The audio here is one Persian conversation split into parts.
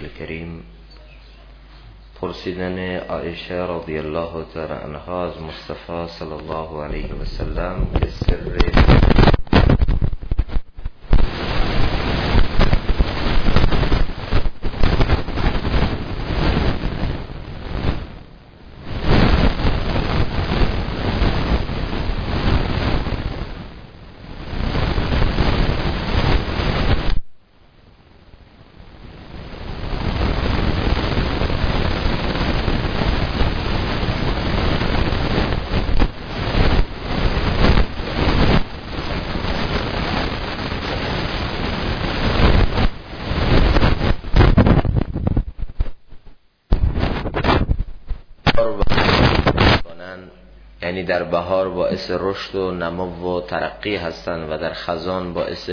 الكريم پرسیدن عایشه رضی الله تعالی عنها از مصطفی صلی الله علیه و سلم که سر یعنی در بهار باعث رشد و نمو و ترقی هستند و در خزان باعث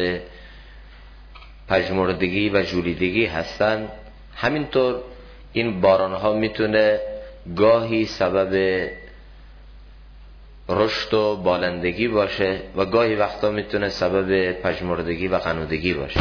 پژمردگی و ژولیدگی هستند، همینطور این باران ها میتونه گاهی سبب رشد و بالندگی باشه و گاهی وقتا میتونه سبب پژمردگی و غنودگی باشه.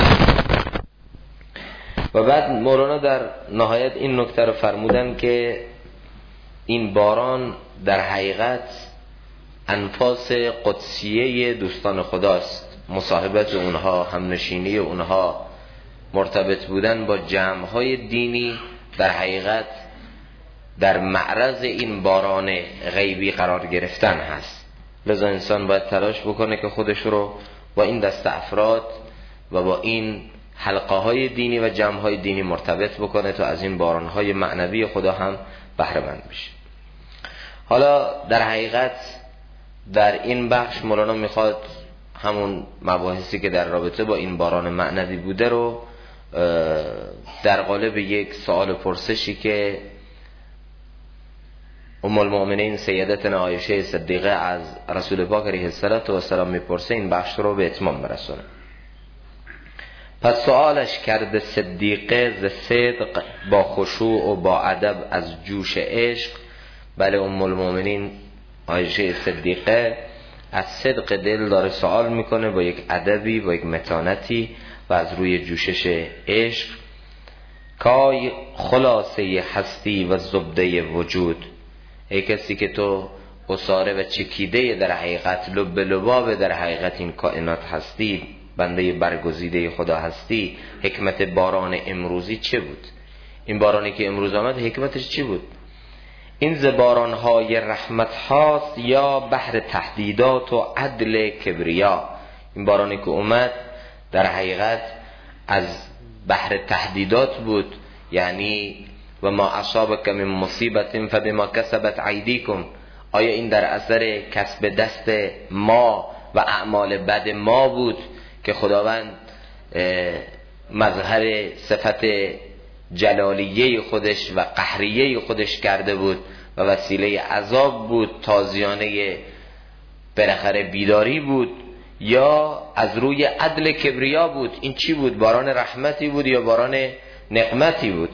و بعد مولانا در نهایت این نکته رو فرمودن که این باران در حقیقت انفاس قدسیه دوستان خداست، مصاحبت اونها، همنشینی اونها، مرتبط بودن با جمعهای دینی در حقیقت در معرض این باران غیبی قرار گرفتن هست. لذا انسان باید تلاش بکنه که خودش رو با این دست افراد و با این حلقه های دینی و جمعهای دینی مرتبط بکنه تا از این بارانهای معنوی خدا هم بهره مند بشه. حالا در حقیقت در این بخش مولانا میخواد همون مباحثی که در رابطه با این باران معنوی بوده رو در قالب یک سوال پرسشی که ام المؤمنین سیدتنا عایشه صدیقه از رسول پاک علیه السلام میپرسه، این بخش رو به اتمام برسونه. پس سوالش کرده صدیقه ز صدق با خشوع و با ادب از جوش عشق. بله، ام المؤمنین عایشه صدیقه از صدق دل داره سوال میکنه، با یک ادبی، با یک متانتی و از روی جوشش عشق. کای خلاصه هستی و زبده وجود، ای کسی که تو اصاره و چکیده در حقیقت، لب لباب در حقیقت این کائنات هستی، بنده برگزیده خدا هستی. حکمت باران امروزی چه بود؟ این بارانی که امروز آمد حکمتش چی بود؟ این زبارانهای رحمت هاست یا بحر تهدیدات و عدل کبریا؟ این بارانی که اومد در حقیقت از بحر تهدیدات بود، یعنی و ما اصابک من مصیبت فبما کسبت ایدیکم. آیا این در اثر کسب دست ما و اعمال بد ما بود که خداوند مظهر صفت جلالیه خودش و قهریه خودش کرده بود و وسیله عذاب بود، تازیانه بالاخره بیداری بود، یا از روی عدل کبریا بود؟ این چی بود؟ باران رحمتی بود یا باران نقمتی بود؟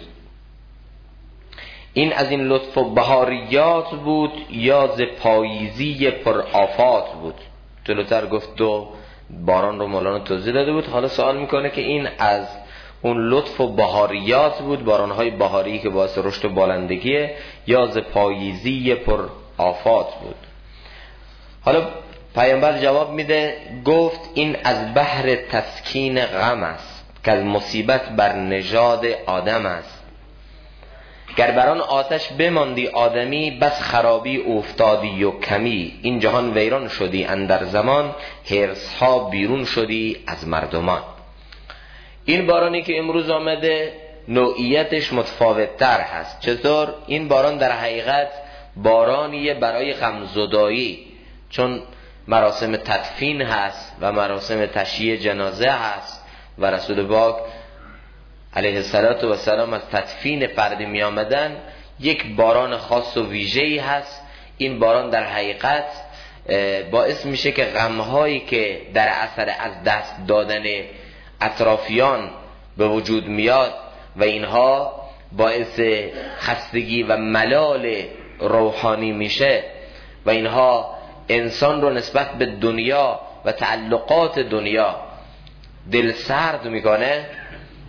این از این لطف و بهاریات بود یا ز پاییزی پر آفات بود؟ جلوتر گفت دو باران رو مولانا توضیح داده بود. حالا سوال میکنه که این از اون لطف و بهاریات بود، بارانهای بهاری که باعث رشد و بالندگیه، یا ز پاییزی پر آفات بود؟ حالا پیامبر جواب میده، گفت این از بحر تسکین غم است که از مصیبت بر نژاد آدم است. گر بران آتش بماندی آدمی، بس خرابی افتادی و کمی. این جهان ویران شدی اندر زمان، حرص ها بیرون شدی از مردمان. این بارانی که امروز آمده نوعیتش متفاوت تر هست. چطور؟ این باران در حقیقت بارانیه برای غمزدایی، چون مراسم تدفین هست و مراسم تشییع جنازه هست و رسول پاک علیه السلام از تدفین فردی می آمدن. یک باران خاص و ویژه‌ای هست. این باران در حقیقت باعث میشه که غمهایی که در اثر از دست دادن اطرافیان به وجود میاد و اینها باعث خستگی و ملال روحانی میشه و اینها انسان رو نسبت به دنیا و تعلقات دنیا دل سرد میکنه،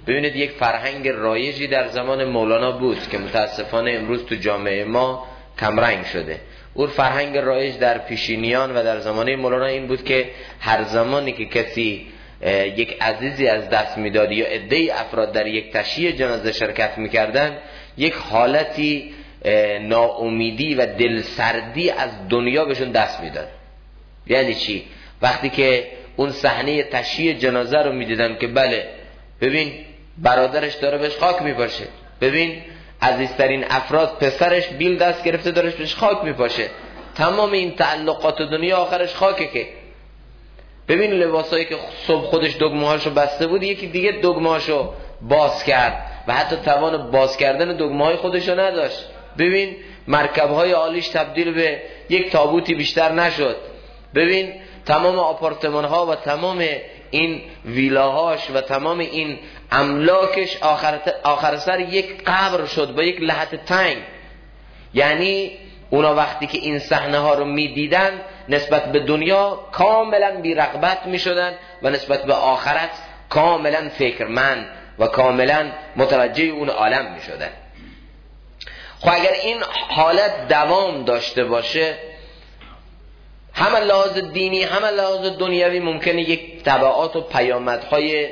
ببینید یک فرهنگ رایجی در زمان مولانا بود که متاسفانه امروز تو جامعه ما کمرنگ شده. اون فرهنگ رایج در پیشینیان و در زمانه مولانا این بود که هر زمانی که کسی یک عزیزی از دست میداد یا عده‌ای افراد در یک تشییع جنازه شرکت میکردن، یک حالتی ناامیدی و دلسردی از دنیا بهشون دست میداد. یعنی چی؟ وقتی که اون صحنه تشییع جنازه رو میدیدن که بله ببین برادرش داره بهش خاک میپاشه، ببین عزیزترین افراد پسرش بیل دست گرفته داره بهش خاک میپاشه، تمام این تعلقات دنیا آخرش خاکه. که ببین لباسایی که صبح خودش دگمه‌هاشو بسته بود یکی دیگه دگمه‌هاشو باز کرد و حتی توان باز کردن دگمه‌های خودشو نداشت. ببین مرکب‌های عالیش تبدیل به یک تابوتی بیشتر نشد. ببین تمام آپارتمان‌ها و تمام این ویلاهاش و تمام این املاکش آخر سر یک قبر شد با یک لحد تنگ. یعنی اونا وقتی که این صحنه ها رو میدیدن نسبت به دنیا کاملا بی رغبت میشدن و نسبت به آخرت کاملا فکرمند و کاملا متوجه اون عالم میشدن. خب اگر این حالت دوام داشته باشه، هم لحاظ دینی هم لحاظ دنیوی ممکنه یک تبعات و پیامدهای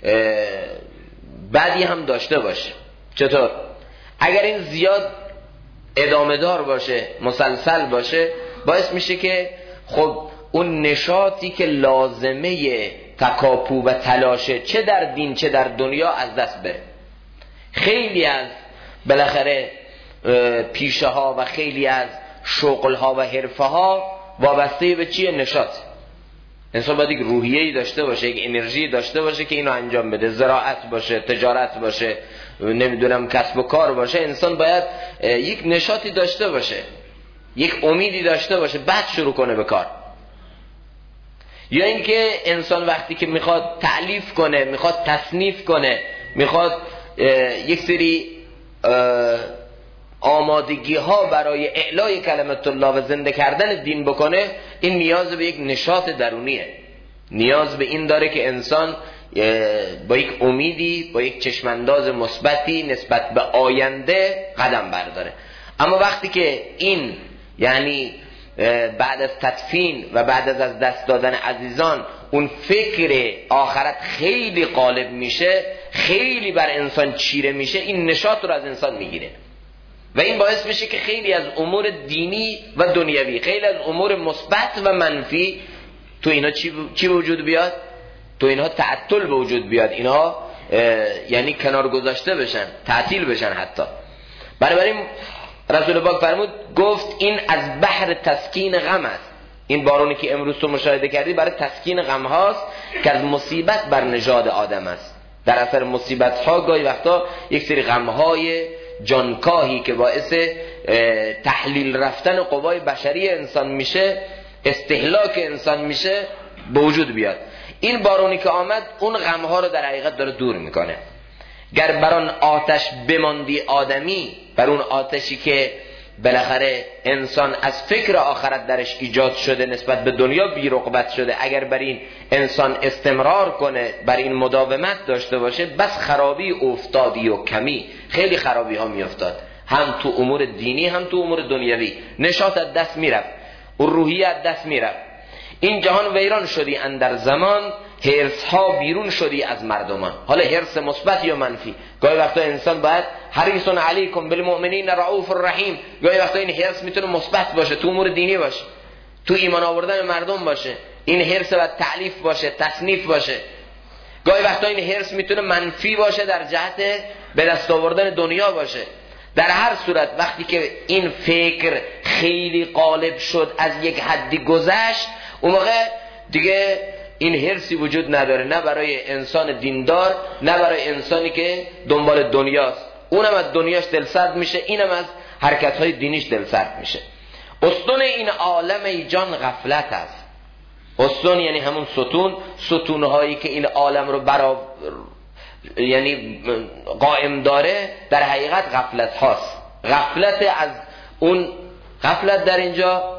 بدی هم داشته باشه. چطور؟ اگر این زیاد ادامه دار باشه، مسلسل باشه، باعث میشه که خب اون نشاطی که لازمه تکاپو و تلاشه چه در دین چه در دنیا از دست بره. خیلی از بالاخره پیشه ها و خیلی از شغل ها و حرفه ها وابسته به چیه؟ نشاط. انسان باید یک روحیه‌ای داشته باشه، یک انرژی داشته باشه که اینو انجام بده. زراعت باشه، تجارت باشه، نمیدونم کسب و کار باشه، انسان باید یک نشاطی داشته باشه، یک امیدی داشته باشه، بعد شروع کنه به کار. یا اینکه انسان وقتی که میخواد تألیف کنه، میخواد تصنیف کنه، میخواد یک سری آمادگی ها برای اعلای کلمت الله و زنده کردن دین بکنه، این نیاز به یک نشاط درونیه. نیاز به این داره که انسان با یک امیدی، با یک چشمانداز مثبتی نسبت به آینده قدم برداره. اما وقتی که این یعنی بعد از تدفین و بعد از دست دادن عزیزان اون فکر آخرت خیلی غالب میشه، خیلی بر انسان چیره میشه، این نشاط رو از انسان میگیره و این باعث میشه که خیلی از امور دینی و دنیوی، خیلی از امور مثبت و منفی تو اینا چی به وجود بیاد؟ تو اینها تعطل به وجود بیاد، اینها یعنی کنار گذاشته بشن، تعطیل بشن حتی. بنابراین رسول پاک فرمود، گفت این از بحر تسکین غم است. این بارونی که امروز تو مشاهده کردی برای تسکین غم هاست که از مصیبت بر نژاد آدم است. در اثر مصیبت ها گاهی وقتا یک سری غم های جانکاهی که باعث تحلیل رفتن قوای بشری انسان میشه، استهلاک انسان میشه، به وجود بیاد. این بارونی که آمد اون غم ها رو در حقیقت داره دور میکنه. گر بر آن آتش بماندی آدمی، بر اون آتشی که بالاخره انسان از فکر آخرت درش ایجاد شده، نسبت به دنیا بی رغبت شده، اگر بر این انسان استمرار کنه، بر این مداومت داشته باشه، بس خرابی افتادی و کمی، خیلی خرابی ها می افتاد، هم تو امور دینی هم تو امور دنیوی. نشاط از دست می رفت، روحیه از دست می رفت. این جهان ویران شدی اندر زمان، حرص ها بیرون شدی از مردمان. حالا حرص مثبت یا منفی. گاهی وقتا انسان باید حریص علیکم بالمؤمنین رؤوف الرحیم. گاهی وقتا این حرص میتونه مثبت باشه، تو امور دینی باشه، تو ایمان آوردن مردم باشه. این حرص باید تألیف باشه، تصنیف باشه. گاهی وقتا این حرص میتونه منفی باشه، در جهت به دست آوردن دنیا باشه. در هر صورت وقتی که این فکر خیلی غالب شد، از یک حدی گذشت، اون موقع دیگه این حرصی وجود نداره، نه برای انسان دیندار، نه برای انسانی که دنبال دنیاست. اونم از دنیاش دلسرد میشه، اینم از حرکت‌های دینیش دلسرد میشه. استون این عالم ای جان غفلت است. استون یعنی همون ستونهایی که این عالم رو یعنی قائم داره، در حقیقت غفلت هاست. غفلت از اون غفلت در اینجا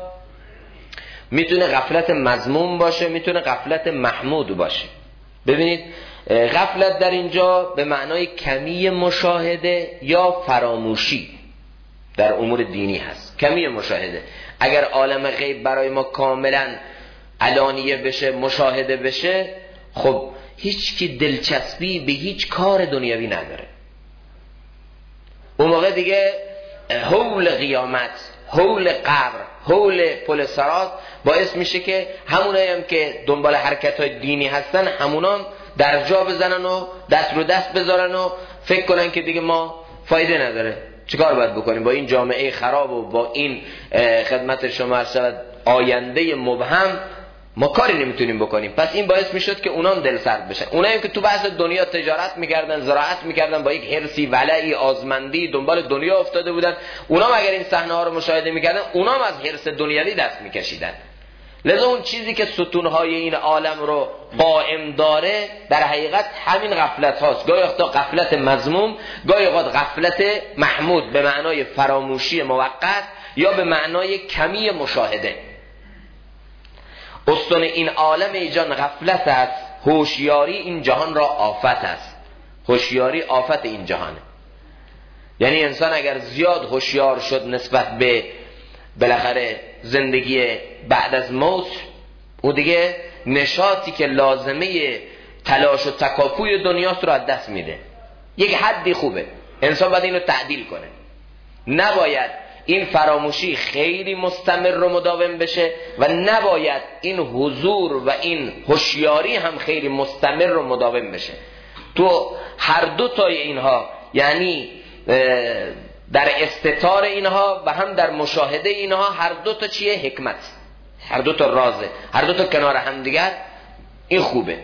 میتونه غفلت مذموم باشه، میتونه غفلت محمود باشه. ببینید غفلت در اینجا به معنای کمی مشاهده یا فراموشی در امور دینی هست. کمی مشاهده، اگر عالم غیب برای ما کاملا علانیه بشه، مشاهده بشه، خب هیچ کی دلچسبی به هیچ کار دنیوی نداره. اون موقع دیگه حول قیامت، حول قبر، حول پل صراط باعث میشه که همونایی هم که دنبال حرکت‌های دینی هستن همونام در جا بزنن و دست رو دست بذارن و فکر کنن که دیگه ما فایده نداره، چیکار باید بکنیم با این جامعه خراب و با این خدمت شما ارشد آینده مبهم، ما کاری نمیتونیم بکنیم. پس این باعث میشد که اونام دل سرد بشن. اونایی که تو بحث دنیا تجارت میکردن، زراعت میکردن، با یک حرصی، ولعی، آزمندی دنبال دنیا افتاده بودن، اونام اگر این صحنه ها رو مشاهده میکردن، اونام از حرص دنیوی دست میکشیدن. لذا اون چیزی که ستونهای این عالم رو قائم داره در حقیقت همین غفلت هاست. گاهی وقتا غفلت مذموم، گاهی اوقات غفلت محمود به معنای فراموشی موقت یا به معنای کمی مشاهده. استون این عالم ایجان غفلت است، هوشیاری این جهان را آفت است. هوشیاری آفت این جهانه. یعنی انسان اگر زیاد هوشیار شد نسبت به بالاخره زندگی بعد از موت، او دیگه نشاطی که لازمه تلاش و تکاپوی دنیاست رو از دست میده. یک حدی خوبه، انسان باید اینو تعدیل کنه. نباید این فراموشی خیلی مستمر و مداوم بشه و نباید این حضور و این هوشیاری هم خیلی مستمر و مداوم بشه. تو هر دو تای اینها، یعنی در استتار اینها و هم در مشاهده اینها، هر دو تا چیه؟ حکمت، هر دو تا رازه، هر دو تا کنار هم دیگر، این خوبه.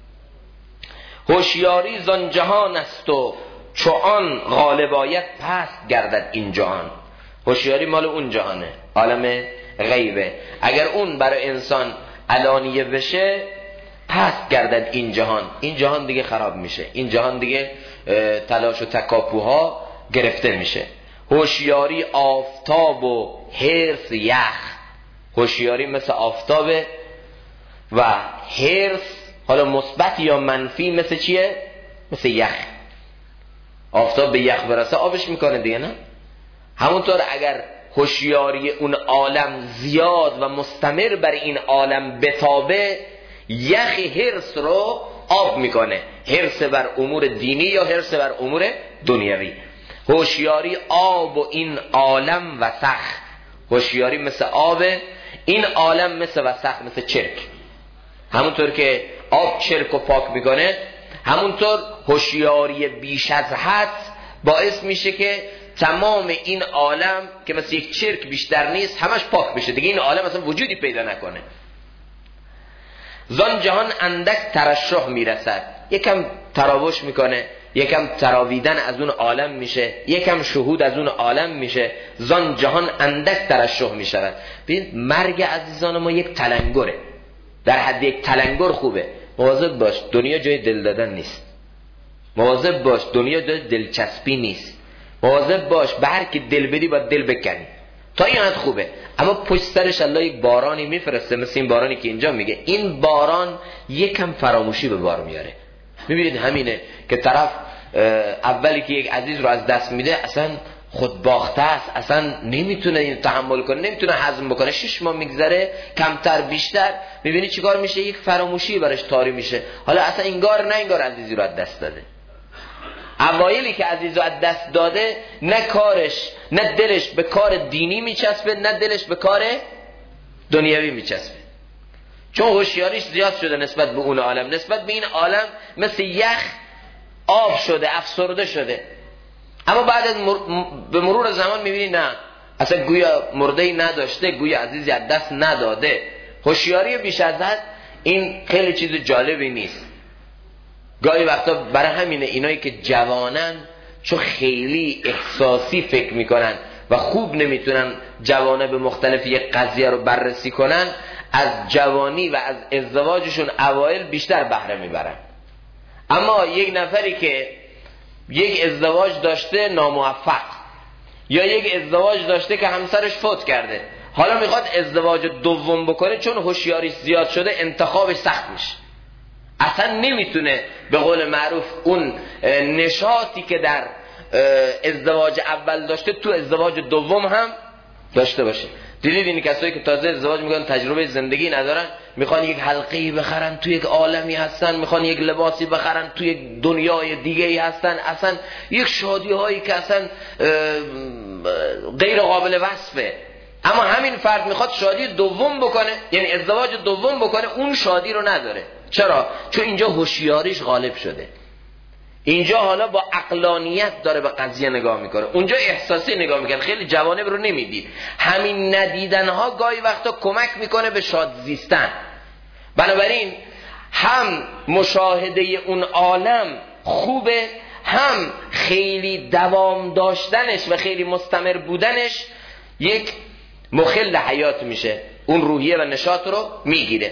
هوشیاری زان جهان است و چو آن غالبایت پست گردد این جهان. هوشیاری مال اون جهانه، عالم غیبه. اگر اون برای انسان علانیه بشه پست گردد این جهان، این جهان دیگه خراب میشه، این جهان دیگه تلاش و تکاپوها گرفته میشه. هوشیاری آفتاب و حرص یخ. هوشیاری مثل آفتابه و حرص، حالا مثبت یا منفی، مثل چیه؟ مثل یخ. آفتاب به یخ برسه آبش میکنه دیگه، نه؟ همونطور اگر هوشیاری اون عالم زیاد و مستمر بر این عالم بتابه، یخ حرص رو آب میکنه، حرص بر امور دینی یا حرص بر امور دنیوی. هوشیاری آب و این عالم وسخ. هوشیاری مثل آب، این عالم مثل وسخ، مثل چرک. همونطور که آب چرک و پاک میکنه، همونطور هوشیاری بیش از حد باعث میشه که تمام این عالم که مثل یک چرک بیشتر نیست همش پاک بشه، دیگه این عالم اصلا وجودی پیدا نکنه. زان جهان اندک ترشح میرسد، یکم تراوش میکنه، یکم تراویدن از اون عالم میشه، یکم شهود از اون عالم میشه. زان جهان اندک ترشح میشود. ببین مرگ عزیزان ما یک تلنگره، در حد یک تلنگر خوبه. مواظب باش دنیا جای دل دادن نیست، مواظب باش دنیا جای دلچسبی نیست، مواظب باش به هر کی دل بدی باید دل بکنی، تا این حد خوبه. اما پشت سرش الله یک بارانی میفرسته، مثل این بارانی که اینجا میگه. این باران یکم فراموشی به بار میاره. میبینید همینه که طرف اولی که یک عزیز رو از دست میده اصلا خود باخته است، اصلا نمیتونه این تحمل کنه، نمیتونه هضم بکنه. 6 ماه میگذره، کمتر بیشتر، میبینی چیکار میشه؟ یک فراموشی برش طاری میشه. حالا اصلا انگار عزیزی رو از دست داده. اوایلی که عزیز رو از دست داده، نه کارش، نه دلش به کار دینی میچسبه، نه دلش به کار دنیوی میچسبه، چون هوشیاریش زیاد شده نسبت به اون عالم. نسبت به این عالم مثل یخ آب شده، افسرده شده. اما بعد از به مرور زمان میبینی نه، اصلا گویا مرده‌ای نداشته، گویا عزیزی از دست نداده. هوشیاری بیش از حد این خیلی چیز جالبی نیست. گاهی وقتا برای همینه اینایی که جوانن، چون خیلی احساسی فکر میکنن و خوب نمیتونن جوانه به مختلف یک قضیه رو بررسی کنن، از جوانی و از ازدواجشون اوایل بیشتر بهره میبرن. اما یک نفری که یک ازدواج داشته ناموفق، یا یک ازدواج داشته که همسرش فوت کرده، حالا میخواد ازدواج دوم بکنه، چون هوشیاریش زیاد شده انتخابش سخت میشه. اصلا نمیتونه به قول معروف اون نشاطی که در ازدواج اول داشته تو ازدواج دوم هم داشته باشه. دیدید این کسایی که تازه ازدواج میکنن تجربه زندگی ندارن، میخوان یک حلقه‌ای بخرن تو یک عالمی هستن، میخوان یک لباسی بخرن تو یک دنیای دیگه‌ای هستن، اصلا یک شادی هایی که اصلا غیر قابل وصفه. اما همین فرد میخواد شادی دوم بکنه، یعنی ازدواج دوم بکنه، اون شادی رو نداره. چرا؟ چون اینجا هوشیاریش غالب شده، اینجا حالا با عقلانیت داره به قضیه نگاه میکنه، اونجا احساسی نگاه میکنه، خیلی جوانب رو نمیدید. همین ندیدنها گاهی وقتا کمک میکنه به شاد زیستن. بنابراین هم مشاهده اون عالم خوبه، هم خیلی دوام داشتنش و خیلی مستمر بودنش یک مخل حیات میشه، اون روحیه و نشاط رو میگیره.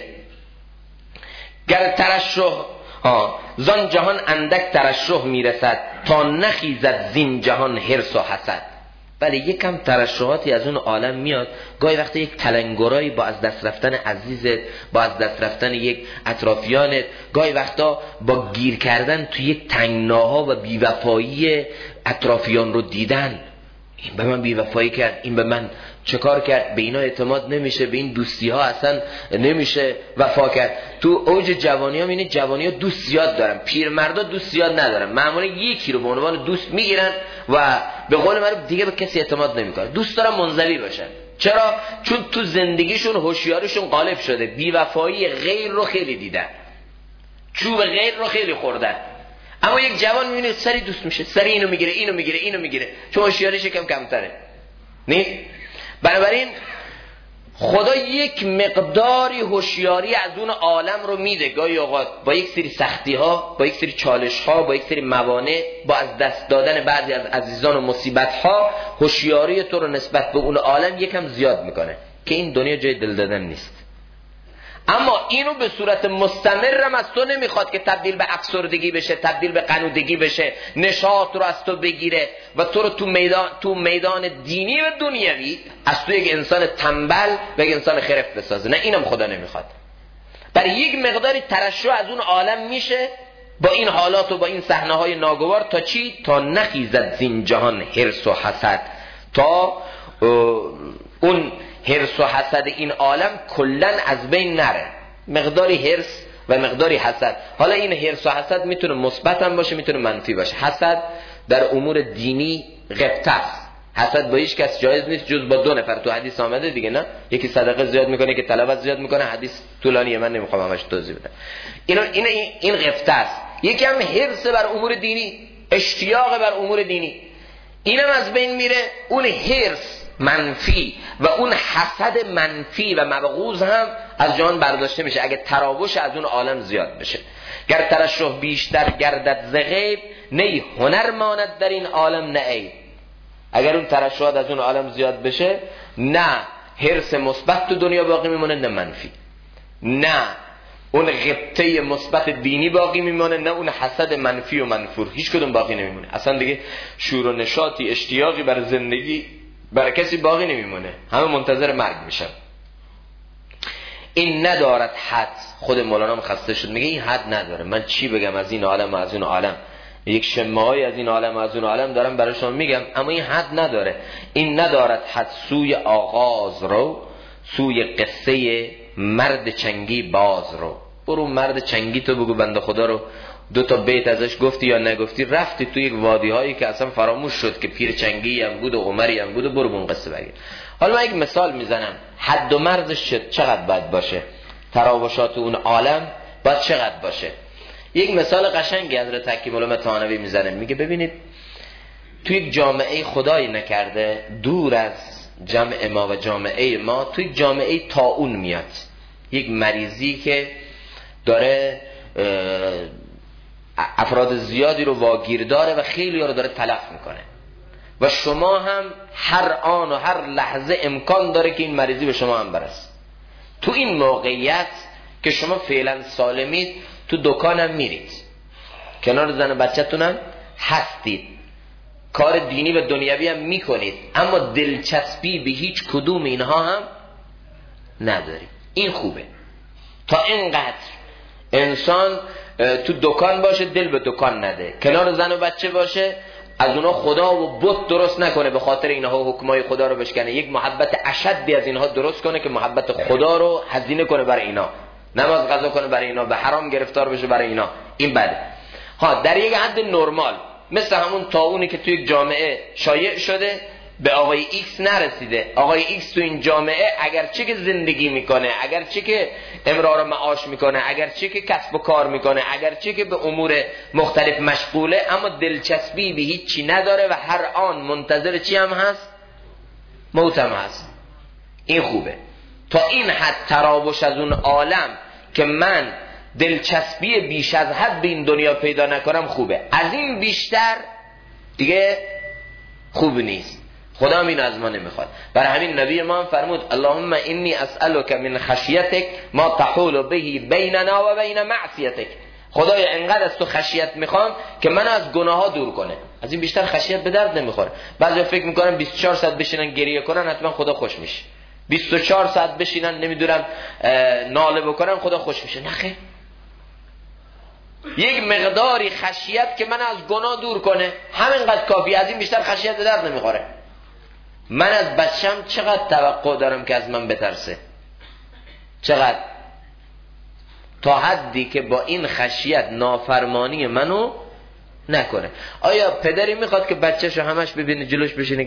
گر ترشح زان جهان اندک ترشح میرسد، تا نخیزد زین جهان حرص و حسد. بله یکم ترشحاتی از اون عالم میاد، گاهی وقتا یک تلنگرایی با از دست رفتن عزیزت، با از دست رفتن یک اطرافیانت، گاهی وقتا با گیر کردن توی یک تنگناها و بیوفایی اطرافیان رو دیدن. این به من بیوفایی کرد، این به من چه کار کرد، به اینا اعتماد نمیشه، به این دوستی ها اصلا نمیشه وفا کرد. تو اوج جوانی ها میبینید جوانی ها دوست زیاد دارن، پیرمردا دوست زیاد ندارن، معمولا یکی رو به عنوان دوست میگیرن و به قول من دیگه به کسی اعتماد نمیکنن، دوست دارن منزوی باشن. چرا؟ چون تو زندگیشون هوشیاریشون غالب شده، بیوفایی غیر رو خیلی دیدن، چوب غیر رو خیلی خوردن. اما یک جوان میبینید سری دوست میشه، سری اینو میگیره، اینو میگیره، اینو میگیره، چون هوشیاریش کمتره. نیست؟ بنابراین خدا یک مقداری هوشیاری از اون عالم رو میده، گاهی اوقات با یک سری سختی ها، با یک سری چالش ها، با یک سری موانع، با از دست دادن بعضی از عزیزان و مصیبت ها، هوشیاری تو رو نسبت به اون عالم یکم زیاد میکنه که این دنیا جای دل دادن نیست. اما اینو به صورت مستمرم از تو نمیخواد که تبدیل به افسردگی بشه، تبدیل به قنودگی بشه، نشاط رو از تو بگیره و تو رو تو میدان دینی و دنیوی از تو یک انسان تنبل و یک انسان خرف بسازه. نه، اینم خدا نمیخواد. برای یک مقداری ترشح از اون عالم میشه با این حالات و با این صحنه‌های ناگوار، تا چی؟ تا نخیزد زین جهان حرص و حسد، تا اون حرص و حسد این عالم کلن از بین نره. مقداری حرص و مقداری حسد. حالا این حرص و حسد میتونه مثبت هم باشه، میتونه منفی باشه. حسد در امور دینی غبطه است. حسد با هیچ کس جایز نیست جز با دو نفر. تو حدیث آمده دیگه، نه؟ یکی صدقه زیاد میکنه، یکی تلاوت زیاد میکنه. حدیث طولانیه، من نمیخوام همش توضیح بدم. این غبطه است. یکی هم حرص بر امور دینی، اشتیاق بر امور دینی، اینم از بین میره. اون حرص منفی و اون حسد منفی و مبغوض هم از جان برداشته میشه اگه تراوش از اون عالم زیاد بشه. گر ترشح بیشتر گردد ز غیب، نه هنر ماند در این عالم نه عیب. اگر اون ترشحات از اون عالم زیاد بشه، نه حرص مثبت تو دنیا باقی میمونه، نه منفی. نه اون غبطه مثبت دینی باقی میمونه، نه اون حسد منفی و منفور، هیچ کدوم باقی نمیمونه. اصلا دیگه شور و نشاطی، اشتیاقی بر زندگی برای کسی باقی نمیمونه، همه منتظر مرگ میشن. این ندارد حد. خود مولانا خسته شد، میگه این حد نداره. من چی بگم از این عالم و از اون عالم، یک شمه‌ای از این عالم و از اون عالم دارم برای شما میگم، اما این حد نداره. این ندارد حد. سوی آغاز رو، سوی قصه مرد چنگی باز رو. برو مرد چنگی تو بگو بنده خدا رو دو تا بیت ازش گفتی یا نگفتی، رفتی تو یک وادی هایی که اصلا فراموش شد که پیر چنگی هم بود و عمری هم بود و برو اون قصه بگیر. حالا من یک مثال میزنم، حد و مرزش چقدر باید باشه، تراوشات اون عالم باید چقدر باشه. یک مثال قشنگی حضرت حکیم العلوم طحاوی میزنه، میگه ببینید تو یک جامعه خدایی نکرده دور از جمع ما و جامعه ما، تو یک جامعه طاعون میاد، یک مریضی که داره افراد زیادی رو واگیر داره و خیلی ها رو داره تلف میکنه و شما هم هر آن و هر لحظه امکان داره که این مریضی به شما هم برسه. تو این موقعیت که شما فعلا سالمید، تو دکانم میرید، کنار زن بچه‌تونم هستید، کار دینی و دنیوی هم میکنید، اما دلچسبی به هیچ کدوم اینها هم ندارید. این خوبه. تا اینقدر انسان تو دکان باشه دل به دکان نده، کنار زن و بچه باشه از اونا خدا و بت درست نکنه به خاطر اینها حکمای خدا رو بشکنه، یک محبت اشدی از اینها درست کنه که محبت خدا رو هزینه کنه برای اینا، نماز قضا کنه برای اینا، به حرام گرفتار بشه برای اینا. این بده. در یک حد نرمال، مثل همون طاعونی که تو یک جامعه شایع شده به آقای ایکس نرسیده، آقای ایکس تو این جامعه اگرچه که زندگی میکنه، اگرچه که امرار معاش میکنه، اگرچه که کسب و کار میکنه، اگرچه که به امور مختلف مشغوله، اما دلچسبی به هیچ چی نداره و هر آن منتظر چی هم هست؟ موت هم هست. این خوبه. تا این حد تراوش از اون عالم که من دلچسبی بیش از حد به این دنیا پیدا نکنم خوبه، از این بیشتر دیگه خوب نیست. خدا هم این از ما نمیخواد. برای همین نبی ما هم فرمود اللهم انی اسألک من خشیتک ما تحول به بیننا و بین معصیتک. خدایا انقدر از تو خشیت میخوام که من از گناه ها دور کنه. از این بیشتر خشیت به درد نمیخوره. بعضی فکر میکنن 24 ساعت بشینن گریه کنن حتما خدا خوش میشه، 24 ساعت بشینن نمیدونم ناله بکنن خدا خوش میشه. نه خیر، یک مقداری خشیت که من از گناه دور کنه همینقدر کافی، از این بیشتر خشیت به درد نمیخوره. من از بچم چقدر توقع دارم که از من بترسه، چقدر، تا حدی که با این خشیت نافرمانی منو نکنه. آیا پدری میخواد که بچه‌شو همش ببینه جلوش بشینه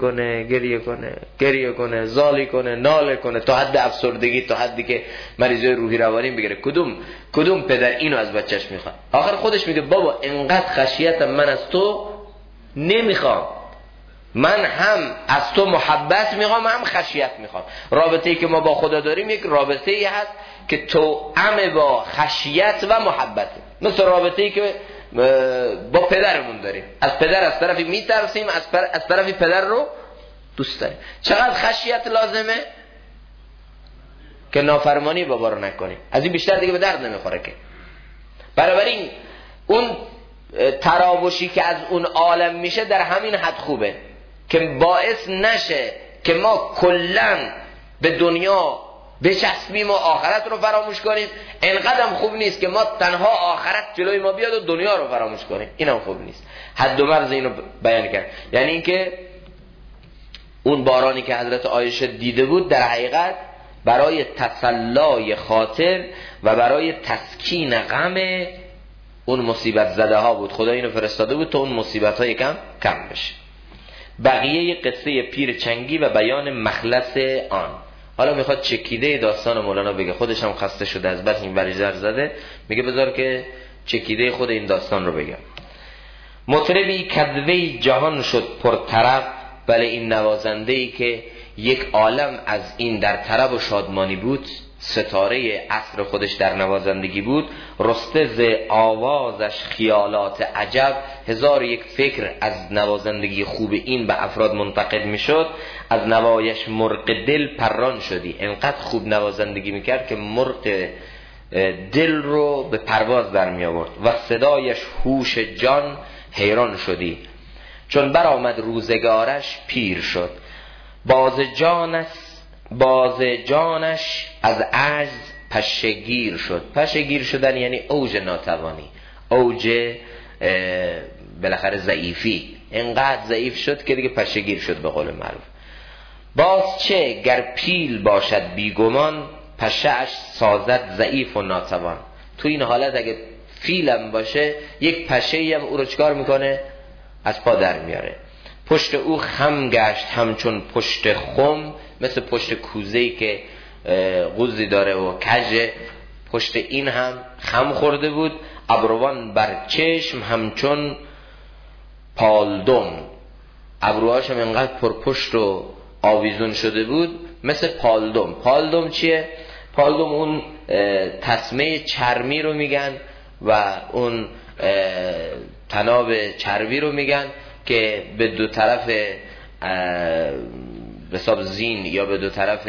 گریه کنه زالی کنه ناله کنه تا حد افسردگی، تا حدی که مریضای روحی روانی بگیره؟ کدوم پدر اینو از بچه‌ش میخواد؟ آخر خودش میگه بابا انقدر خشیتم من از تو نمیخوام، من هم از تو محبت میخوام هم خشیت میخوام. رابطه‌ای که ما با خدا داریم یک رابطه‌ای هست که توأم با خشیت و محبت، مثل رابطه‌ای که با پدرمون داریم. از پدر از طرفی میترسیم، از طرفی پدر رو دوست داریم. چقدر خشیت لازمه که نافرمانی بابا رو نکنیم، از این بیشتر دیگه به درد نمیخوره که. بنابراین اون تراوشی که از اون عالم میشه در همین حد خوبه که باعث نشه که ما کلن به دنیا بچسبیم و آخرت رو فراموش کنیم. انقدر خوب نیست که ما تنها آخرت جلوی ما بیاد و دنیا رو فراموش کنیم، اینم خوب نیست. حد و مرز اینو بیان کرد، یعنی اینکه اون بارانی که حضرت عایشه دیده بود در حقیقت برای تسلای خاطر و برای تسکین غم اون مصیبت زده ها بود. خدا اینو فرستاده بود تا اون مصیبت ها یکم کم بشه. بقیه قصه پیر چنگی و بیان مخلص آن. حالا میخواد چکیده داستان مولانا بگه، خودش هم خسته شده از بس این بریزر زده، میگه بذار که چکیده خود این داستان رو بگم. مطربی کدوی جهان شد پر طرب، بله این نوازنده‌ای که یک عالم از این در طرب و شادمانی بود، ستاره عصر خودش در نوازندگی بود، رسته ز آوازش خیالات عجب، هزار یک فکر از نوازندگی خوب این به افراد منتقل میشد. از نوایش مرغ دل پران شدی، انقدر خوب نوازندگی میکرد که مرغ دل رو به پرواز در می آورد. و صدایش هوش جان حیران شدی، چون برآمد روزگارش پیر شد. باز جانش از عجز پشگیر شد. پشگیر شدن یعنی اوج ناتوانی، اوج بالاخره ضعیفی، انقدر ضعیف شد که دیگه پشگیر شد به قول معروف. باز چه گر پیل باشد بیگمان، پشه‌اش سازد ضعیف و ناتوان. تو این حالت اگه فیلم باشه یک پشه‌ای هم او رو چکار میکنه؟ از پا در میاره. پشت او خم گشت همچون پشت خم، مثل پشت کوزه‌ای که قوزی داره و کژه، پشت این هم خم خورده بود. ابروان بر چشم همچون پالدم، ابروهاش هم اینقدر پرپشت و آویزون شده بود مثل پالدم. پالدم چیه؟ پالدم اون تسمه چرمی رو میگن و اون تناب چربی رو میگن که به دو طرف به حساب زین یا به دو طرف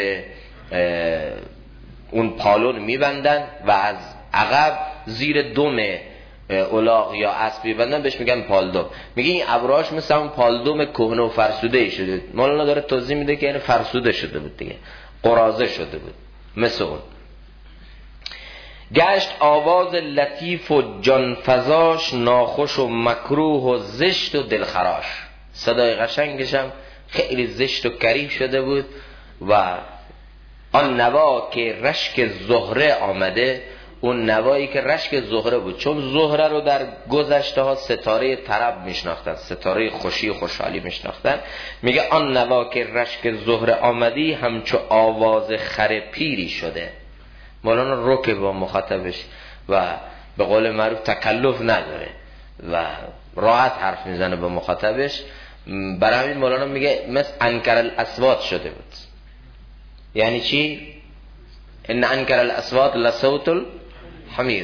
اون پالون میبندن و از عقب زیر دم الاغ یا اسب میبندن، بهش میگن پالدم. میگه این ابروهاش مثل اون پالدم کهنه و فرسوده شده. مولانا داره توضیح میده که یعنی فرسوده شده بود دیگه، قراضه شده بود مثل اون. گشت آواز لطیف و جانفزاش، ناخوش و مکروه و زشت و دلخراش. صدای قشنگش هم خیلی زشت و کریه شده بود. و آن نوا که رشک زهره آمده، اون نوایی که رشک زهره بود، چون زهره رو در گذشته ها ستاره طرب میشناختن، ستاره خوشی و خوشحالی میشناختن. میگه آن نوا که رشک زهره آمدی، همچو آواز خر پیری شده. مولانا رکه با مخاطبش و به قول معروف تکلف نداره و راحت حرف میزنه با مخاطبش. برای همین مولانا میگه مثل انکر الاصوات شده بود. یعنی چی؟ ان انکر الاصوات لصوت الحمیر.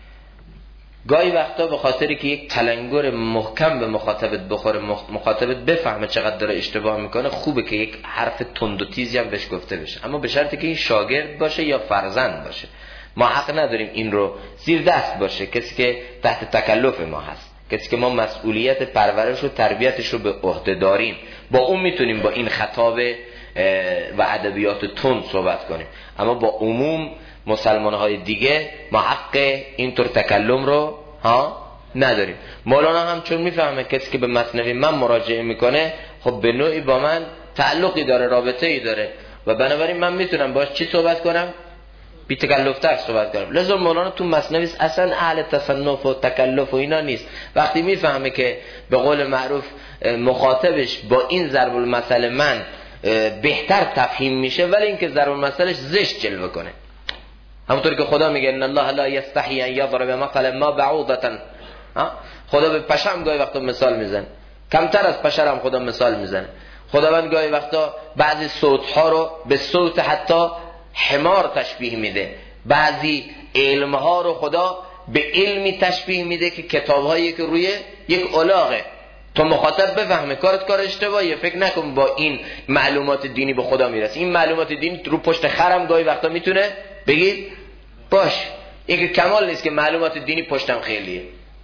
گاهی وقتا به خاطری که یک تلنگر محکم به مخاطبت بخوره، مخاطبت بفهمه چقدر داره اشتباه میکنه، خوبه که یک حرف تند و تیزی هم بهش گفته بشه، اما به شرطی که این شاگرد باشه یا فرزند باشه. ما حق نداریم این رو زیر دست باشه، کسی که تحت تکلف ما هست، کسی که ما مسئولیت پرورش و تربیتش رو به عهده داریم، با اون میتونیم با این خطاب و ادبیات تند صحبت کنیم. اما با عموم مسلمان‌های دیگه ما حق اینطور تکلم رو نداریم. مولانا هم چون میفهمه کسی که به مثنوی من مراجعه میکنه خب به نوعی با من تعلقی داره، رابطه ای داره و بنابراین من میتونم باش چی صحبت کنم؟ بی تکلفتر صحبت کنم. لذا مولانا تو مثنوی اصلا اهل تصنف و تکلف و اینا نیست. وقتی میفهمه که به قول معروف مخاطبش با این ضرب المثل من بهتر تفهیم میشه، ولی اینکه ضرب المثلش زشت جلوه کنه. همونطور که خدا میگه ان الله لا یستحی ان یضرب مثلا ما بعوضه، خدا به پشم گاهی وقتا مثال میزنه، کمتر از پشر هم خدا مثال میزنه. خداوند گاهی وقتا بعضی صوتها رو به صوت حتی حمار تشبیه میده، بعضی علمها رو خدا به علمی تشبیه میده که کتابهایی که روی یک الاغه. تو مخاطب بفهمه کارت کار اشتباهیه، فکر نکن با این معلومات دینی به خدا میرسی. این معلومات دینی رو پشت خرم گاهی وقتا میتونه بگید باش، این که کمال نیست که معلومات دینی پشتم خیلیه.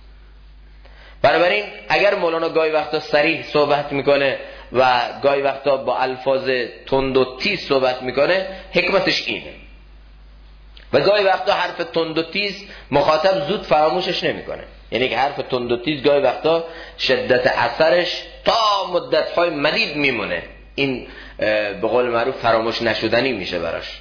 بنابراین اگر مولانا گاهی وقتا صریح صحبت میکنه و گاهی وقتا با الفاظ تند و تیز صحبت میکنه، حکمتش اینه. و گاهی وقتا حرف تند و تیز مخاطب زود فراموشش نمیکنه. یعنی که حرف تند و تیز گاهی وقتا شدت اثرش تا مدت‌های مدید میمونه، این به قول معروف فراموش نشدنی میشه براش.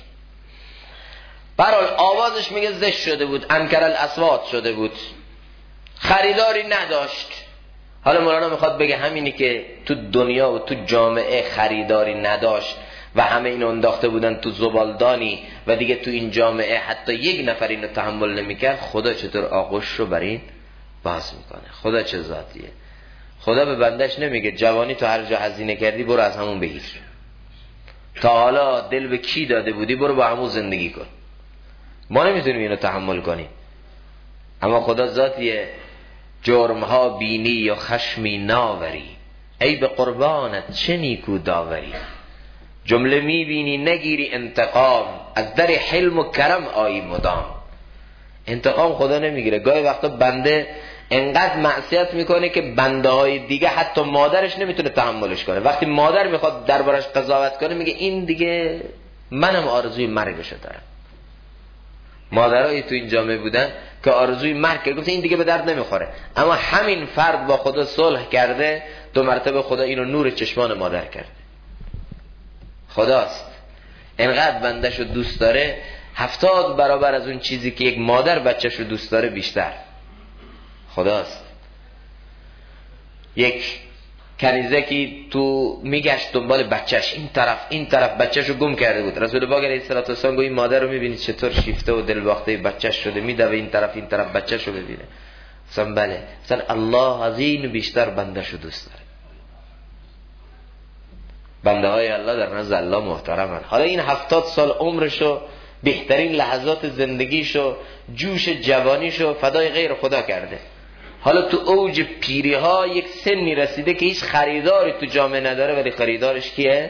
برحال آوازش میگه زشت شده بود، انکر الاصوات شده بود، خریداری نداشت. حالا مولانا میخواد بگه همینی که تو دنیا و تو جامعه خریداری نداشت و همه اینو انداخته بودن تو زبالدانی و دیگه تو این جامعه حتی یک نفر اینو تحمل نمیکرد، خدا چطور آغوش رو بر این باز میکنه؟ خدا چه ذاتیه؟ خدا به بندش نمیگه جوانی تو هر جا هزینه کردی برو از همون بگیر، تا حالا دل به کی داده بودی برو با همون زندگی کن. ما نمیتونیم اینو تحمل کنیم، اما خدا ذاتیه جرمها بینی یا خشمی ناوری، ای به قربانت چه نیکو داوری. جمله میبینی نگیری انتقام، از در حلم و کرم آیی مدام. انتقام خدا نمیگیره. گاهی وقتا بنده انقدر معصیت میکنه که بنده های دیگه حتی مادرش نمیتونه تحملش کنه. وقتی مادر میخواد دربارش قضاوت کنه میگه این دیگه، منم آرزوی مرگشو دارم. مادرایی تو این جامعه بودن که آرزوی مرگ کرد، گفت این دیگه به درد نمیخوره، اما همین فرد با خدا صلح کرده، 2 مرتبه خدا اینو نور چشمان مادر کرده. خداست انقدر بنده‌شو دوست داره، 70 برابر از اون چیزی که یک مادر بچه‌شو دوست داره بیشتر. خداست. یک کنیزکی تو میگشت دنبال بچهش، این طرف بچهشو گم کرده بود. رسول پاک علیه الصلوۃ والسلام گفت این مادر رو میبینید چطور شیفته و دلباخته بچهش شده، میدوه این طرف بچهشو ببینه. مثلا بله، مثلا الله از این بیشتر بندهشو دوست داره. بنده های الله در نزد الله محترمن. حالا این 70 سال عمرشو، بهترین لحظات زندگیشو، جوش جوانیشو فدای غیر خدا کرده. حالا تو اوج پیری ها یک سنی رسیده که هیچ خریداری تو جامعه نداره، ولی خریدارش کیه؟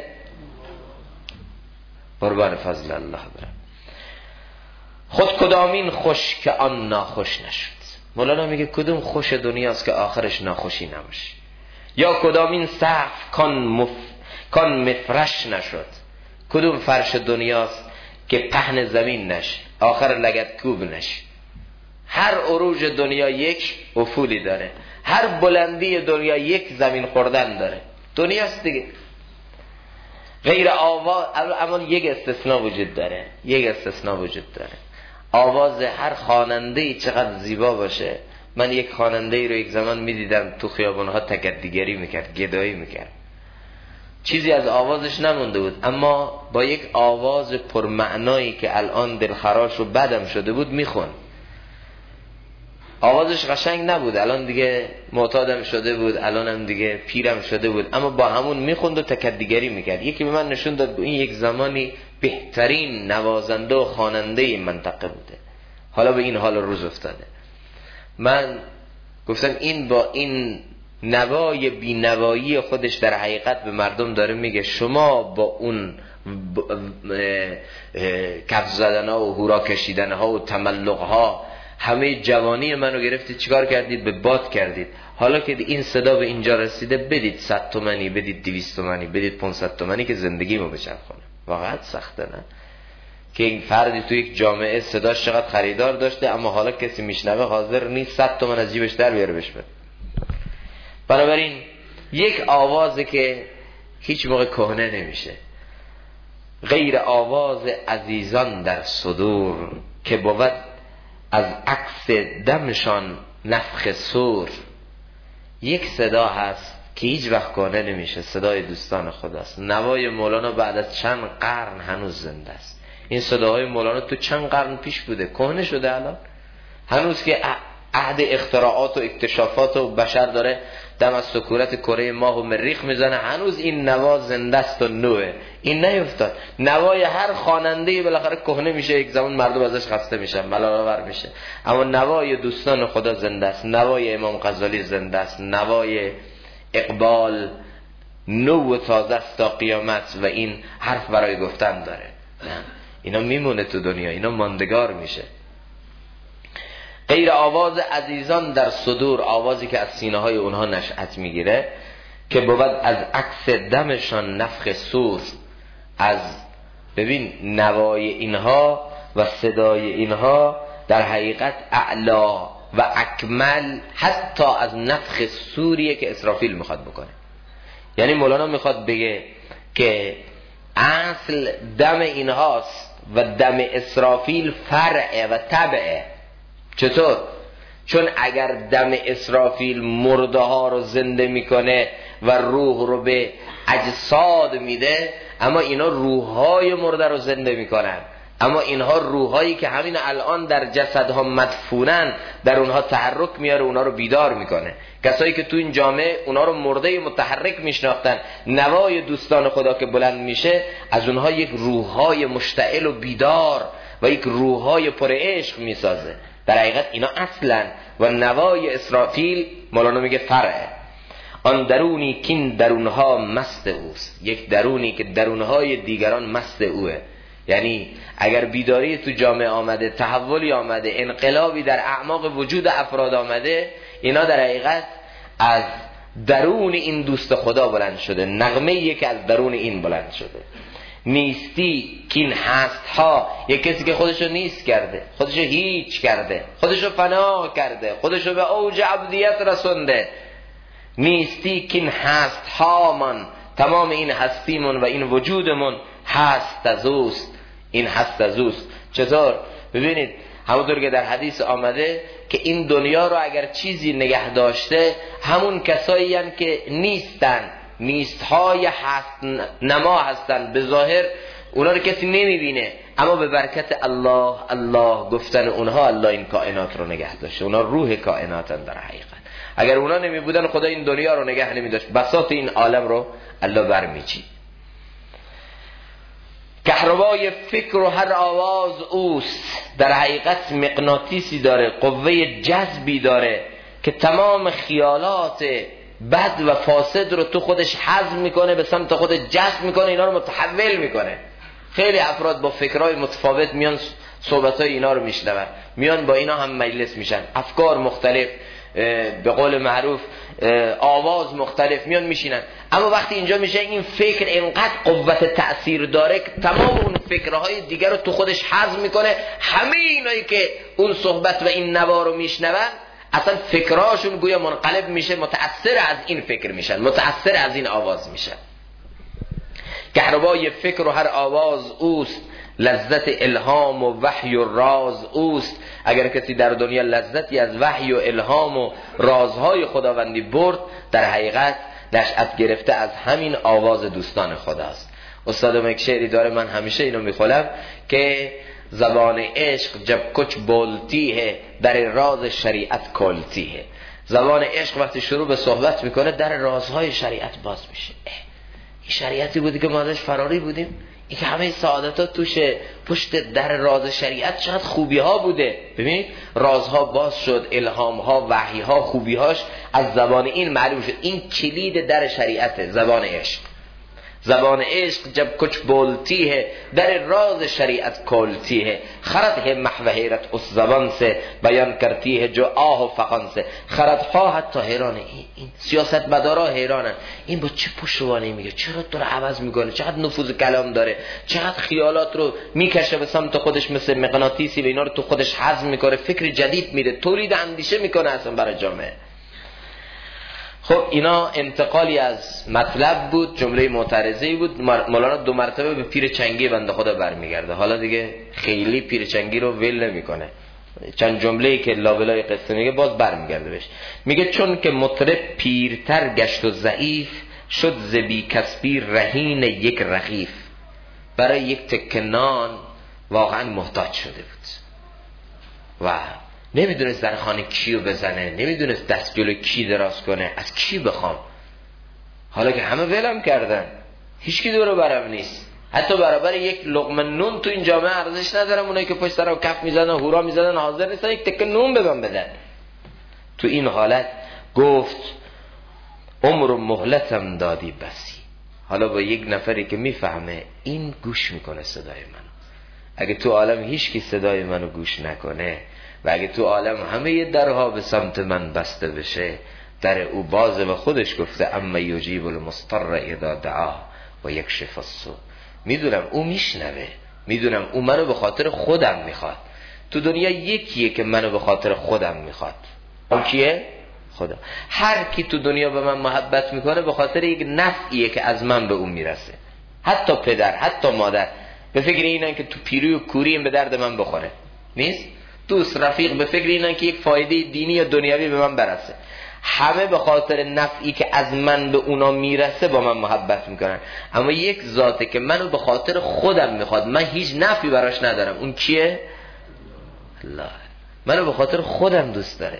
قربان فضل الله برم. خود کدامین خوش که آن ناخوش نشد. مولانا میگه کدوم خوش دنیاست که آخرش ناخوشی نباشه، یا کدامین سقف کان مفرش نشد. کدوم فرش دنیاست که پهن زمین نشه، آخر لگد کوب نشه. هر عروج دنیا یک افولی داره، هر بلندی دنیا یک زمین خوردن داره. دنیاست دیگه. غیر آواز، اما یک استثناء وجود داره، یک استثناء وجود داره. آواز هر خواننده‌ای چقدر زیبا باشه. من یک خواننده‌ای رو یک زمان می‌دیدم تو خیابان‌ها تکدیگری میکرد، گدایی میکرد، چیزی از آوازش نمونده بود، اما با یک آواز پرمعنایی که الان دلخراش و بدم شده بود میخوند. آوازش قشنگ نبود، الان دیگه معتادم شده بود، الانم دیگه پیرم شده بود، اما با همون میخوند و تکدیگری میکرد. یکی به من نشون داد این یک زمانی بهترین نوازنده و خواننده این منطقه بوده، حالا به این حال روز افتاده. من گفتم این با این نوای بینوایی خودش در حقیقت به مردم داره میگه شما با اون کف زدن ها و هورا کشیدن ها و تملق ها همه جوانی منو گرفتید، چیکار کردید؟ به باد کردید. حالا که این صدا به اینجا رسیده، بدید 100 تومانی، بدید 200 تومانی، بدید 500 تومانی که زندگیمو بچرخونه. واقعا سخته نه؟ که این فردی تو یک جامعه صداش چقدر خریدار داشته، اما حالا کسی میشنوه حاضر نیست 100 تومن از جیبش در بیاره بهش بده. بنابراین یک آوازه که هیچ موقع کهنه نمیشه، غیر آواز عزیزان در صدور که بود از عکس دمشان نفخ صور. یک صدا هست که هیچ وقت کهنه نمیشه، صدای دوستان خداست. نوای مولانا بعد از چند قرن هنوز زنده است. این صداهای مولانا تو چند قرن پیش بوده، کهنه شده الان. هنوز که عهد اختراعات و اکتشافات و بشر داره دم از سکورت کره ماه و مریخ میزنه، هنوز این نوا زنده است و نوه. این نیفتاد. نوای هر خواننده‌ای بالاخره کهنه میشه، یک زمان مردم ازش خسته میشن، ملال‌آور میشه، اما نوای دوستان خدا زنده است. نوای امام غزالی زنده است، نوای اقبال نو و تازه است تا قیامت و این حرف برای گفتن داره. اینا میمونه تو دنیا، اینا ماندگار میشه. غیر آواز عزیزان در صدور، آوازی که از سینه های اونها نشأت میگیره که بود از عکس دمشان نفخ صور. از ببین نوای اینها و صدای اینها در حقیقت اعلا و اکمل حتی از نفخ صوریه که اسرافیل میخواد بکنه. یعنی مولانا میخواد بگه که اصل دم اینهاست و دم اسرافیل فرعه و تبعه. چطور؟ چون اگر دم اسرافیل مرده ها رو زنده میکنه و روح رو به اجساد میده، اما اینا روح های مرده رو زنده میکنن. اما اینها روحایی که همین الان در جسدها مدفونن، در اونها تحرک میاره، اونها رو بیدار میکنه. کسایی که تو این جامعه اونها رو مرده متحرک میشناختن، نوای دوستان خدا که بلند میشه از اونها یک روحای مشتعل و بیدار و یک روحای پر عشق میسازه. در حقیقت اینا اصلا و نوای اسرافیل مولانا میگه فرعه. آن درونی که این درونها مست اوست، یک درونی که درونهای دیگران مست اوه. یعنی اگر بیداری تو جامعه آمده، تحولی آمده، انقلابی در اعماق وجود افراد آمده، اینا در حقیقت از درون این دوست خدا بلند شده، نغمه‌ای که از درون این بلند شده. نیستی که این هست ها، یک کسی که خودشو نیست کرده، خودشو هیچ کرده، خودشو فنا کرده، خودشو به اوج عبدیت رسونده. نیستی که این هست ها من، تمام این هستیمون و این وجودمون هست از اوست. این هست از اوست. چطور؟ ببینید همونطور که در حدیث آمده که این دنیا رو اگر چیزی نگه داشته، همون کسایی هستند که نیستن، نیستهای هست نما هستن. به ظاهر اونا رو کسی نمیبینه، اما به برکت الله الله گفتن اونها، الله این کائنات رو نگه داشته. اونا روح کائناتن در حقیقت. اگر اونا نمی بودن خدا این دنیا رو نگه نمی داشت، بساط این عالم رو الله برمیچید. کهربای فکر و هر آواز اوست. در حقیقت مغناطیسی داره، قوه جذبی داره که تمام خیالات بد و فاسد رو تو خودش حذف میکنه، به سمت خود جذب میکنه، اینا رو متحول میکنه. خیلی افراد با فکرهای متفاوت میان صحبتهای اینا رو میشنون، میان با اینا هم مجلس میشن، افکار مختلف به قول معروف آواز مختلف میان میشینن. اما وقتی اینجا میشه این فکر اینقدر قوت تأثیر داره که تمام اون فکرهای دیگر رو تو خودش هضم میکنه. همه اینایی که اون صحبت و این نوا رو میشنون اصلا فکرهاشون گویا منقلب میشه، متأثر از این فکر میشن، متأثر از این آواز میشن. کهربای فکر و هر آواز اوست، لذت الهام و وحی و راز اوست. اگر کسی در دنیا لذتی از وحی و الهام و رازهای خداوندی برد، در حقیقت نشأت گرفته از همین آواز دوستان خداست. استادم یک شعری داره، من همیشه اینو میخونم که زبان عشق جب کچ بولتی ہے در راز شریعت کولتی ہے. زبان عشق وقتی شروع به صحبت میکنه در رازهای شریعت باز میشه. این شریعتی بودی که ما ازش فراری بودیم، این که همه سعادت ها توشه، پشت در راز شریعت چقدر خوبی ها بوده. ببینید رازها باز شد، الهام ها، وحی ها، خوبی هاش از زبان این معلوم شد. این کلید در شریعت، زبان عشق. زبان عشق جب کچ بولتی ہے در راز شریعت کولتی ہے. خرد ہے محو حیرت اس زبان سے بیان کرتی ہے جو آه و فغان سے. خردها حتی حیرانه، این سیاست مدارا حیرانن این با چه پشتوانه‌ای میگه، چرا تو رو عوض میکنه، چقدر نفوذ کلام داره، چقدر خیالات رو میکشه به سمت خودش مثل مغناطیسی و اینا رو تو خودش هضم میکنه، فکر جدید میده، تولید اندیشه میکنه اصلا برای جامعه. خب اینا انتقالی از مطلب بود، جمله معترضه‌ای بود. مولانا 2 مرتبه به پیر چنگی بنده خدا برمیگرده. حالا دیگه خیلی پیر چنگی رو ول نمیکنه، چند جمله‌ای که لابلای قصه میگه باز برمیگرده بهش. میگه چون که مطرب پیرتر گشت و ضعیف، شد ز بی کسبی رهین یک رغیف. برای یک تکه نان واقعا محتاج شده بود و نمیدونست در خانه کیو بزنه، نمیدونست دست جلو کی دراز کنه، از کی بخوام. حالا که همه ولم کردن، هیچکی دور برم نیست، حتی برابر یک لقمه نون تو این جامعه ارزش ندارم. اونایی که پشت سر کف میزنن، هورا میزنن، حاضر نیستن یک تکه نون به من بدن. تو این حالت گفت عمر و مهلتم دادی بسی. حالا با یک نفری که میفهمه این گوش میکنه صدای منو. اگه تو عالم هیچ کی صدای منو گوش نکنه و اگه تو عالم همه درها به سمت من بسته بشه، در او بازه و خودش گفته اما یجیب المضطر اذا دعاه و یکشف السوء. میدونم او میشنوه، میدونم او منو به خاطر خودم میخواد. تو دنیا یکیه که منو به خاطر خودم میخواد، اون کیه؟ خدا. هر کی تو دنیا به من محبت میکنه به خاطر یک نفعیه که از من به اون میرسه. حتی پدر، حتی مادر به فکر اینن که تو پیری و کوری به درد من بخوره نیست. دوست، رفیق به فکر اینن که یک فایده دینی یا دنیوی به من برسه. همه به خاطر نفعی که از من به اونا میرسه با من محبت میکنن. اما یک ذاته که منو به خاطر خودم میخواد، من هیچ نفعی براش ندارم، اون کیه؟ الله. منو به خاطر خودم دوست داره.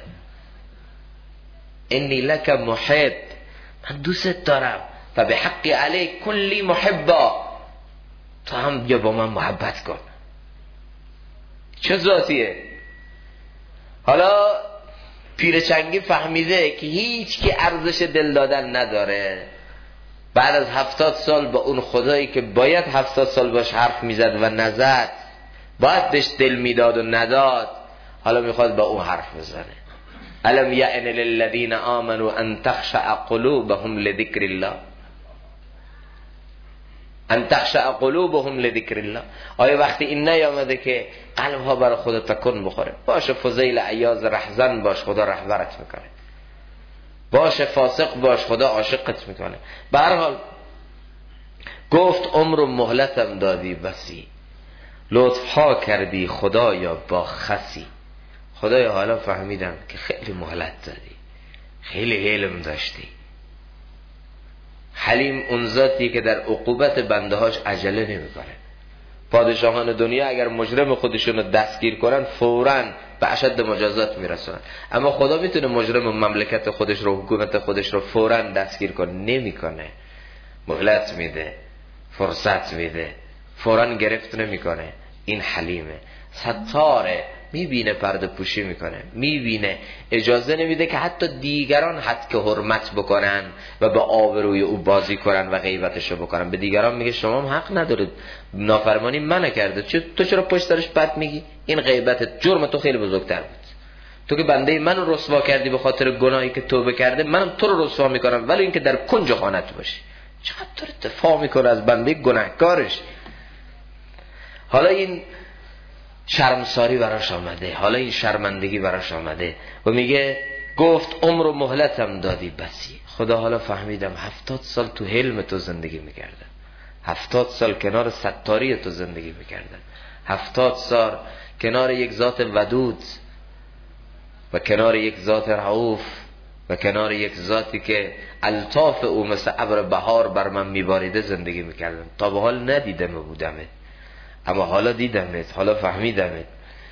انی لک محب، من دوست دارم و به حقی علیک کلی محبا، تو هم بیا با من محبت کن. چه ذاتیه؟ حالا پیر چنگی فهمیده که هیچ کی ارزش دل دادن نداره. بعد از 70 سال با اون خدایی که باید 70 سال باش حرف میزد و نزد، باید بهش دل میداد و نداد، حالا میخواد با اون حرف بزنه. الم یعن للذین آمنوا ان تخشع قلوبهم لذکر الله، ان تخشع قلوبهم لذکر الله. آیا وقتی این نیامده که قلبها برای خدا تکون بخوره؟ باشه فضیل عیاض رهزن باش، خدا رهبرت میکنه. باشه فاسق باش، خدا عاشقت میکنه. به هر حال گفت عمر و مهلتم دادی بسی، لطفها کردی خدایا با خسی. خدایا حالا فهمیدم که خیلی مهلت دادی، خیلی علم داشتی. حلیم اون ذاتی که در عقوبت بنده هاش عجله نمیکنه. پادشاهان دنیا اگر مجرم خودشون رو دستگیر کنن فوراً به اشد مجازات میرسونن، اما خدا میتونه مجرم مملکت خودش رو، حکومت خودش رو فوراً دستگیر کنه؟ نمیکنه. مهلت میده، فرصت میده، فوراً گرفت نمیکنه. این حلیمه، ستاره، میبینه، پرده پوشی میکنه، میبینه، اجازه نمیده که حتی دیگران حد که حرمت بکنن و به آبروی او بازی کنن و غیبتشو بکنن. به دیگران میگه شما هم حق ندارید، نافرمانی منو کرده، تو چرا پشت سرش بد میگی؟ این غیبت، جرم تو خیلی بزرگتر بود. تو که بنده منو رسوا کردی به خاطر گناهی که توبه کرده، منم تو رو رسوا میکنم ولی اینکه در کنج خانت باشی. چقدر داره دفاع میکنه از بنده گناهکارش. حالا این شرمساری براش آمده، حالا این شرمندگی براش آمده و میگه گفت عمر و مهلتم دادی بسی. خدا حالا فهمیدم 70 سال تو حلم تو زندگی میکردم، 70 سال کنار ستاری تو زندگی میکردم، 70 سال کنار یک ذات ودود و کنار یک ذات رؤوف و کنار یک ذاتی که الطاف او مثل ابر بهار بر من میباریده زندگی میکردم. تا به حال ندیدم بودمت، اما حالا دیدمت، حالا فهمیدمت.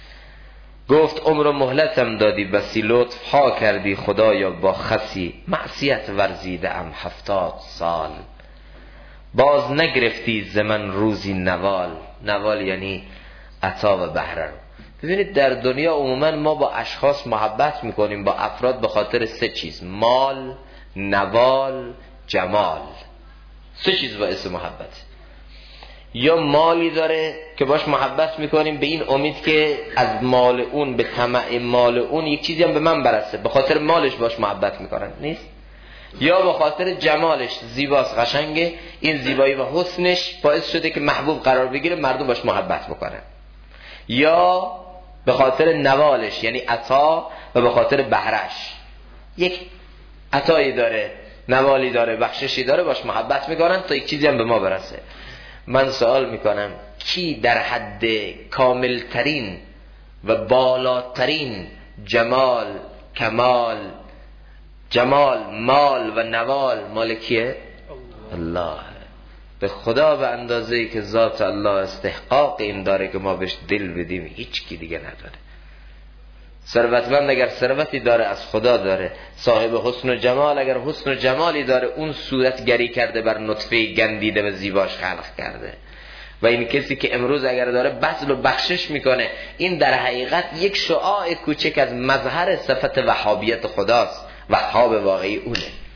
گفت عمر و مهلتم دادی بسی، لطف ها کردی خدایا با خسی، معصیت ورزیده ام 70 سال، باز نگرفتی ز من روزی نوال. نوال یعنی عطا و بهره رو. ببینید در دنیا عموما ما با اشخاص محبت میکنیم، با افراد به خاطر 3 چیز: مال، نوال، جمال. 3 چیز باعث محبت. یا مالی داره که باش محبت میکنیم به این امید که از مال اون، به طمع مال اون یک چیزی هم به من برسه، به خاطر مالش باش محبت میکنن، نیست؟ یا به خاطر جمالش، زیباست، قشنگه، این زیبایی و حسنش باعث شده که محبوب قرار بگیره، مردم باش محبت میکنن. یا به خاطر نوالش یعنی عطا و به خاطر بهرش، یک عطایی داره، نوالی داره، بخششی داره، باش محبت میکنن تا یک چیزی هم به ما برسه. من سوال میکنم کی در حد کاملترین و بالاترین جمال، کمال، جمال، مال و نوال مال کیه؟ الله. به خدا به اندازه‌ای که ذات الله استحقاق این داره که ما بهش دل بدیم، هیچ کی دیگه نداره. ثروتمند اگر ثروتی داره از خدا داره، صاحب حسن و جمال اگر حسن و جمالی داره، اون صورتگری کرده بر نطفه گندیده و زیباش خلق کرده. و این کسی که امروز اگر داره بذل و بخشش میکنه، این در حقیقت یک شعاع کوچک از مظهر صفت وهابیت خداست. وهاب واقعی اونه.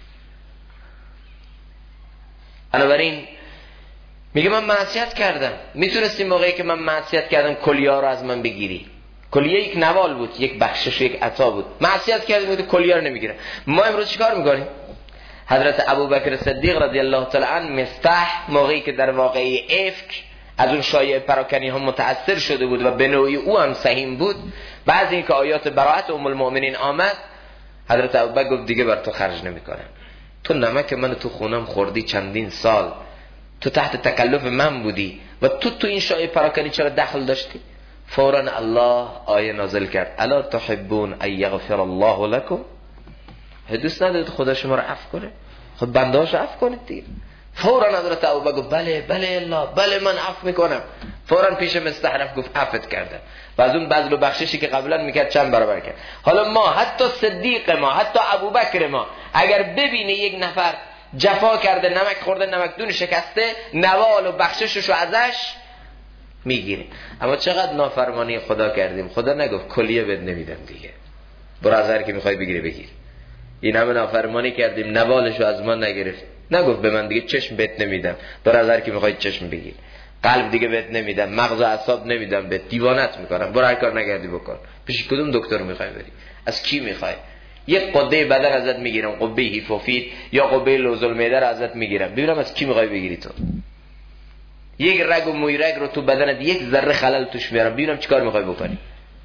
بنابراین میگه من معصیت کردم. میتونستی موقعی که من معصیت کردم کلیه رو از من بگیری. کلیه یک نوال بود، یک بخشش، یک عطا بود. معصیت کردیم بود کلیه رو نمیگیره. ما امروز چیکار میکنیم؟ حضرت ابوبکر صدیق رضی الله تعالی عنه مفتاح موقعی که در واقعه افک از اون شایعه پراکنی ها متأثر شده بود و به نوعی او هم سهیم بود، بعد اینکه آیات براءت ام المؤمنین آمد، حضرت ابوبکر گفت دیگه بر تو خرج نمیکنم. تو نمک من تو خونم خوردی چندین سال، تو تحت تکلف من بودی و تو این شایعه پراکنی چرا دخل داشتی؟ فوراً الله آیه نازل کرد: الا تحبون ان یغفر الله لكم؟ دوست ندارید خدا شما رو عفو کنه؟ خود بنده هاش عفو کنید دیگه. فوراً حضرت ابوبکر گفت بله بله الله، بله من عفو میکنم. فوراً پیش مستحرف گفت عفوت کردم. و از اون بذل و بخششی که قبلا میکرد چند برابر کرد. حالا ما، حتی صدیق ما، حتی ابوبکر ما، اگر ببینه یک نفر جفا کرده، نمک خورده، نمکدون شکسته، نوال و بخشششو ازش میگیره. اما چقدر نافرمانی خدا کردیم. خدا نگفت کلیه بد نمیدم دیگه، برو از هر کی میخوای بگیری بگیر. این همه نافرمانی کردیم، نوالشو از ما نگرفت. نگفت به من دیگه چشم بهت نمیدم، برو از هر کی میخوای چشم بگیر. قلب دیگه بهت نمیدم، مغز و اعصاب نمیدم بهت، دیوانت میکنم، برو هر کار نگردی بکن. پیش کدوم دکتر میخوای بری؟ از کی میخوای؟ یک قده بدن ازت میگیرم، قبه هیپوفیت یا قبه لوز المعده رو ازت میگیرم، ببینم از کی میخوای بگیری تو. یک رگ و موی رگ رو تو بدنت یک ذره خلل توش میارم، ببینم چیکار میخوای بکنی.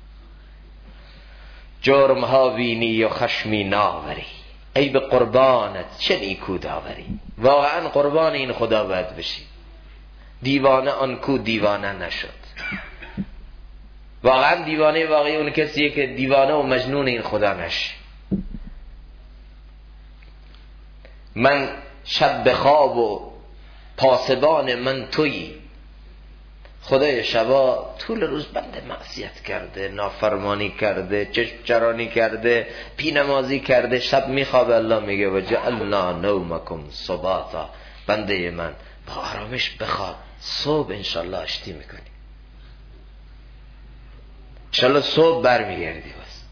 جرم ها بینی و خشمی ناوری، ای به قربانت چه نیکو داوری. واقعا قربان این خدا باید بشی. دیوانه آن کو دیوانه نشد. واقعا دیوانه واقعی اون کسیه که دیوانه و مجنون این خدا نشه. من شب به خواب و پاسبان من تویی. خدای شبا طول روز بنده معصیت کرده، نافرمانی کرده، چشم چرانی کرده، پی نمازی کرده، شب میخوابه. الله میگه و جعلنا نومکم سباتا، بنده من با آرامش بخواب، صبح انشالله آشتی میکنی، انشالله صبح برمیگردی. بس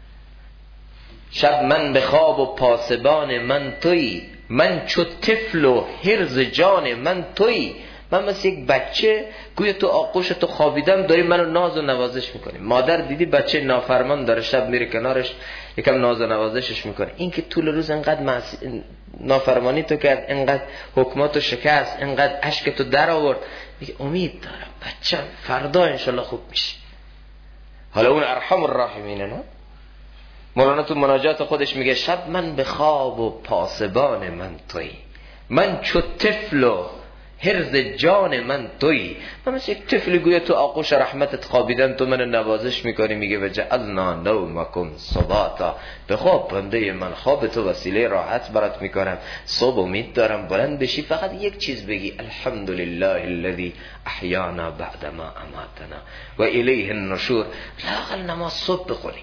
شب من به خواب و پاسبان من تویی، من چو طفل و حرز جان من تویی. من مثل یک بچه گویا تو آغوش تو خوابیدم، داری منو ناز و نوازش میکنی. مادر دیدی بچه نافرمان داره، شب میره کنارش یکم ناز و نوازشش میکنه. این که طول روز انقدر نافرمانی تو کرد، انقدر حکماتو شکست، انقدر اشک تو در آورد، میگه امید دارم بچم فردا انشالله خوب میشه. حالا اون ارحم الراحمینه. نه مولانا تو مناجات خودش میگه شب من به خواب و پاسبان من تویی، من چو طفل و حرز جان من تویی. من مثل یک طفل گویا تو آغوش رحمتت خوابیدم، تو من نوازش میکنی. میگه و جعلنا نومکم سباتا، به خواب بنده من، خواب تو وسیله راحت برات میکنم، صبح امید دارم بلند بشی. فقط یک چیز بگی الحمدلله الذی احیانا بعد ما اماتنا و الیه النشور. لااقل نماز صبح بخونی.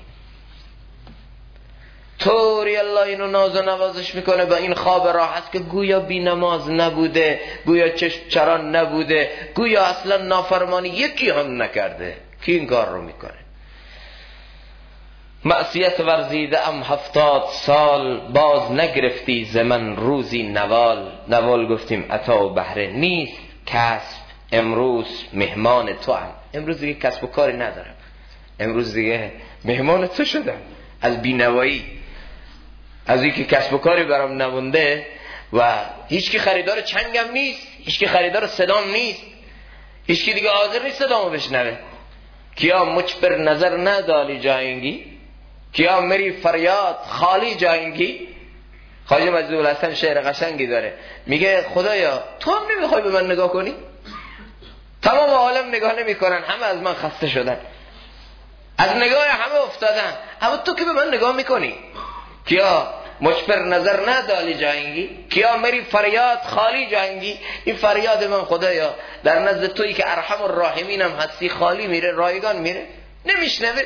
طوری الله اینو ناز و نوازش میکنه با این خواب راحت که گویا بی نماز نبوده، گویا چشم چران نبوده، گویا اصلا نافرمانی یکی هم نکرده. کی این کار رو میکنه؟ معصیت ورزیده ام 70 سال، باز نگرفتی ز من روزی نوال. نوال گفتیم عطا و بهره نیست کسب، امروز مهمان تو هم. امروز دیگه کسب و کاری ندارم، امروز دیگه مهمان تو شدم. از بینوایی، از اینکه کسب و کاری برام نمونده و هیچ کی خریدار چنگم نیست، هیچ کی خریدار صدام نیست، هیچ کی دیگه حاضر نیست صدامو بشنوه. کیا مچ پر نظر نداری جاینگی، کیا میری فریاد خالی جاینگی. خواجه مجذوب‌الحسن شعر قشنگی داره، میگه خدایا تو هم نمیخوای به من نگاه کنی؟ تمام عالم نگاه نمیکنن، همه از من خسته شدن، از نگاه همه افتادن، اما تو که به من نگاه میکنی. کیا مچ پر نظر نداری جاینگی، کیا میری فریاد خالی جاینگی. این فریاد من خدایا در نزد تویی که ارحم الراحمین هم هستی خالی میره، رایگان میره، نمیشنوه.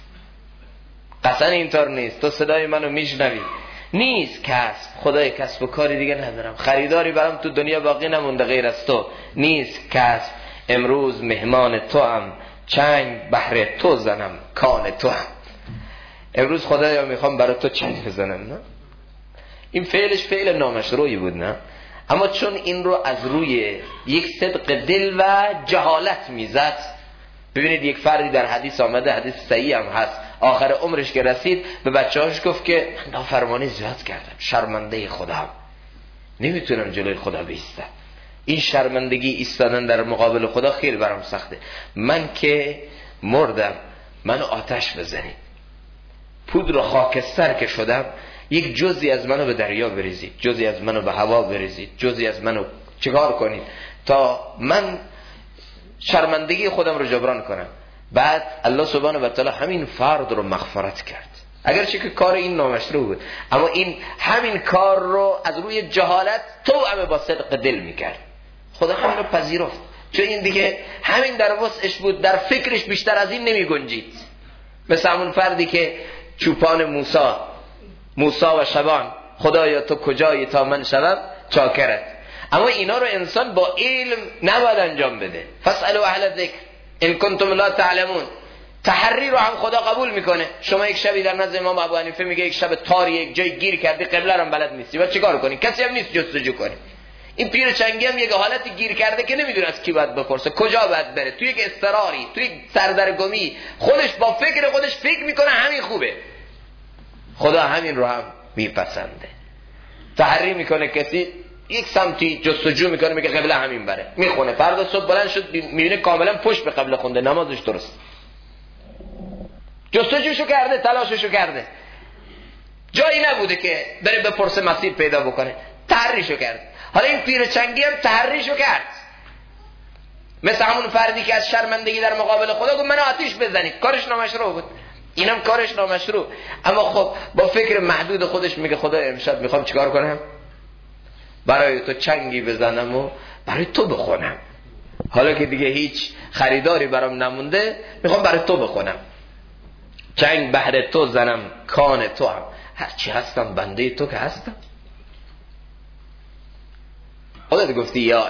قطعا اینطور نیست. تو صدای منو میشنوی. نیست کسب، خدای کسب و کاری دیگه ندارم، خریداری برام تو دنیا باقی نمونده غیر از تو. نیست کسب، امروز مهمان تو هم، چنگ بهر تو زنم کان تو هم. امروز خدایا میخوام برای تو چنگ بزنم. نه این فعلش فعل نامشروعی بود، نه اما چون این رو از روی یک صدق دل و جهالت میزد. ببینید یک فردی در حدیث آمده، حدیث صحیح هم هست، آخر عمرش که رسید به بچه‌هاش گفت که من نافرمانی زیاد کردم، شرمنده خودم، نمیتونم جلوی خدا بایستم. این شرمندگی ایستادن در مقابل خدا خیلی برام سخته. من که مردم منو آتش بزنید، پودر و خاکستر که شدم، یک جزئی از منو به دریا بریزید، جزئی از منو به هوا بریزید، جزئی از منو چیکار کنید تا من شرمندگی خودم رو جبران کنم. بعد الله سبحانه و تعالی همین فرد رو مغفرت کرد، اگرچه که کار این نامشروع بود، اما این همین کار رو از روی جهالت توأم با صدق دل میکرد. خدا همین رو پذیرفت، چون این دیگه همین در وسعش بود، در فکرش بیشتر از این نمی گنجید. مثل همون فردی که چوپان موسی و شبان، خدایا تو کجایی تا من شوم چاکرت. اما اینا رو انسان با علم نباید انجام بده. فاسألوا اهل الذکر ان کنتم لا تعلمون. تحری رو هم خدا قبول میکنه. شما یک شبی در نزد امام ابو حنیفه میگه یک شب تاری یک جای گیر کردی، قبله رو بلد نیستی، بعد چیکار کنی؟ کسی هم نیست جستجو کنی. این پیر چنگی هم یک حالتی گیر کرده که نمیدونه از کی باید بپرسه، کجا باید بره، توی یک اضطراری، توی یک سردرگمی، خودش با فکر خودش فکر میکنه همین خوبه. خدا همین رو هم میپسنده. تحری میکنه کسی یک سمتی جستجو میکنه، میگه قبله همین بره، میخونه، فردا صبح بلند شد میبینه کاملا پشت به قبله خونده، نمازش درست، جستجوشو کرده، تلاششو کرده، جایی نبوده که بره بپرسه مسیر پیدا بکنه، تحریشو کرد. حالا این پیر چنگی هم تحریشو کرد، مثل همون فردی که از شرمندگی در مقابل خدا گفت منو آتیش بزنید، کارش نامشروع بود، اینم کارش نامشروع. اما خب با فکر محدود خودش میگه خدا امشب میخوام چیکار کنم؟ برای تو چنگی بزنم و برای تو بخونم. حالا که دیگه هیچ خریداری برام نمونده، میخوام برای تو بخونم، چنگ بهر تو زنم کان تو هم. هرچی هستم بنده تو که هستم. خودت گفتی یا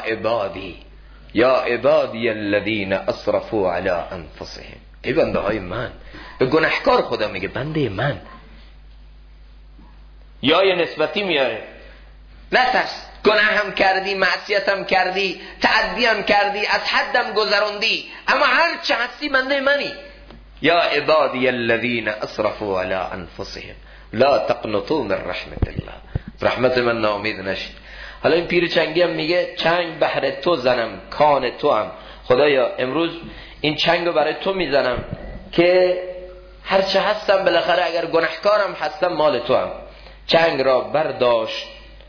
عبادی الذین اسرفوا علی انفسهم. ای بنده های من، به گناهکار خدا میگه بنده من. یا یه نسبتی میاره، نترس، گناه هم کردی، معصیت هم کردی، تعدی هم کردی، از حدم گذروندی، اما هر چه هستی بنده منی. یا عبادی الذین اسرفوا علی انفسهم لا تقنطوا من رحمت الله، رحمت من ناامید نشید. حالا این پیر چنگی هم میگه چنگ بهر تو زنم، کان تو هم. خدایا امروز این چنگ رو برای تو میزنم که هرچه هستم بالاخره اگر گناهکارم هستم مال تو هم. چنگ را برداشت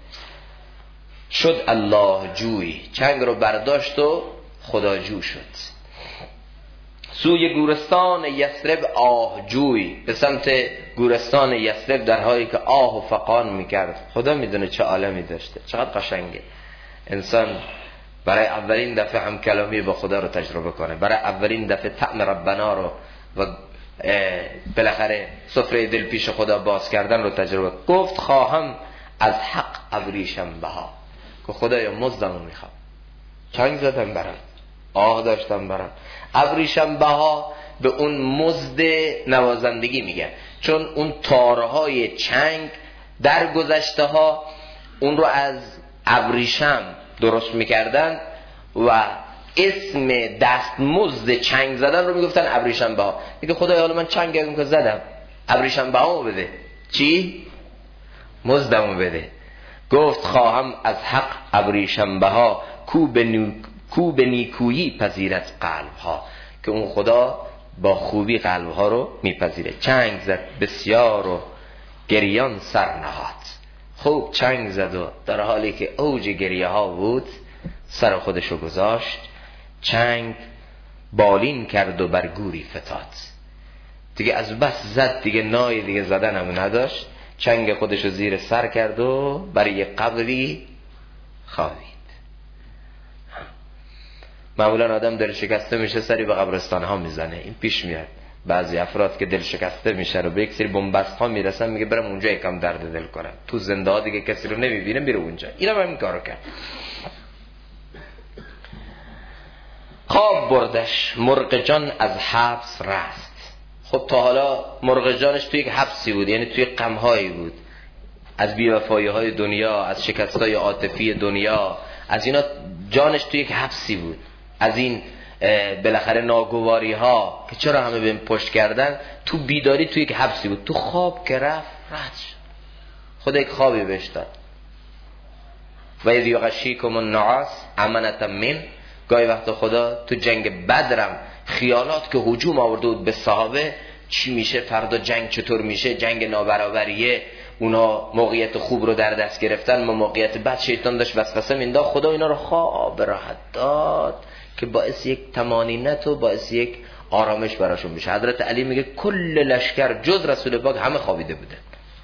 شد الله جوی، چنگ را برداشت و خدا جو شد. سوی گورستان یثرب آه جوی، به سمت گورستان یثرب در حالی که آه و فقان میکرد. خدا میدونه چه عالمی داشته، چقدر قشنگه انسان برای اولین دفعه هم کلامی با خدا رو تجربه کنه، برای اولین دفعه طعم ربنا رو و بالاخره سفره دل پیش خدا باز کردن رو تجربه. گفت خواهم از حق ابریشم بها، که خدایا مزدمو میخوام، چنگ زدم برام، آه داشتم برام. ابریشم بها به اون مزد نوازندگی میگن، چون اون تارهای چنگ در گذشته ها اون رو از ابریشم درست میکردن و اسم دستمزد چنگ زدن رو میگفتن ابریشم بها. میگه خدایا حالا من چنگم که زدم، ابریشم بهامو بده، چی؟ مزدمو بده. گفت خواهم از حق ابریشم بها کو به نیکویی پذیرت قلب ها، که اون خدا با خوبی قلب ها رو میپذیره. چنگ زد بسیار و گریان سر نهاد. خوب چنگ زد و در حالی که اوج گریه ها بود سر خودشو گذاشت. چنگ بالین کرد و بر گوری فتاد. دیگه از بس زد دیگه نای دیگه زدن هم نداشت. چنگ خودشو زیر سر کرد و بر یه قبری خوابید. معمولا آدم دل شکسته میشه سری به قبرستان ها میزنه. این پیش میاد بعضی افراد که دل شکسته میشه رو به یک سری بنبست ها میرسن، میگه برم اونجا یکم درد دل کنم. تو زنده ها دیگه کسی رو نمیبینه، میره اونجا. اینم همین کارو کرد. خواب بردش مرغ جان از حبس رست. خب تا حالا مرغ جانش توی یک حبسی بود، یعنی توی غم‌هایی بود، از بی‌وفایی‌های دنیا، از شکست‌های عاطفی دنیا، از اینا جانش توی یک حبسی بود، از این بالاخره ناگواری‌ها که چرا همه بهم پشت کردن. تو بیداری توی یک حبسی بود. تو خواب که رفت خدا یک خوابی بهش داد. و اذ یغشیکم النعاس امنة من، گاهی وقتا خدا تو جنگ بدرم خیالات که هجوم آورده بود به صحابه، چی میشه فردا جنگ چطور میشه، جنگ نابرابریه، اونا موقعیت خوب رو در دست گرفتن، ما موقعیت بد، شیطان داشت وسوسه مینداخت. خدا اینا رو خواب راحت داد که باعث یک طمانینت و باعث یک آرامش براشون میشه. حضرت علی میگه کل لشکر جز رسول پاک همه خوابیده بودن.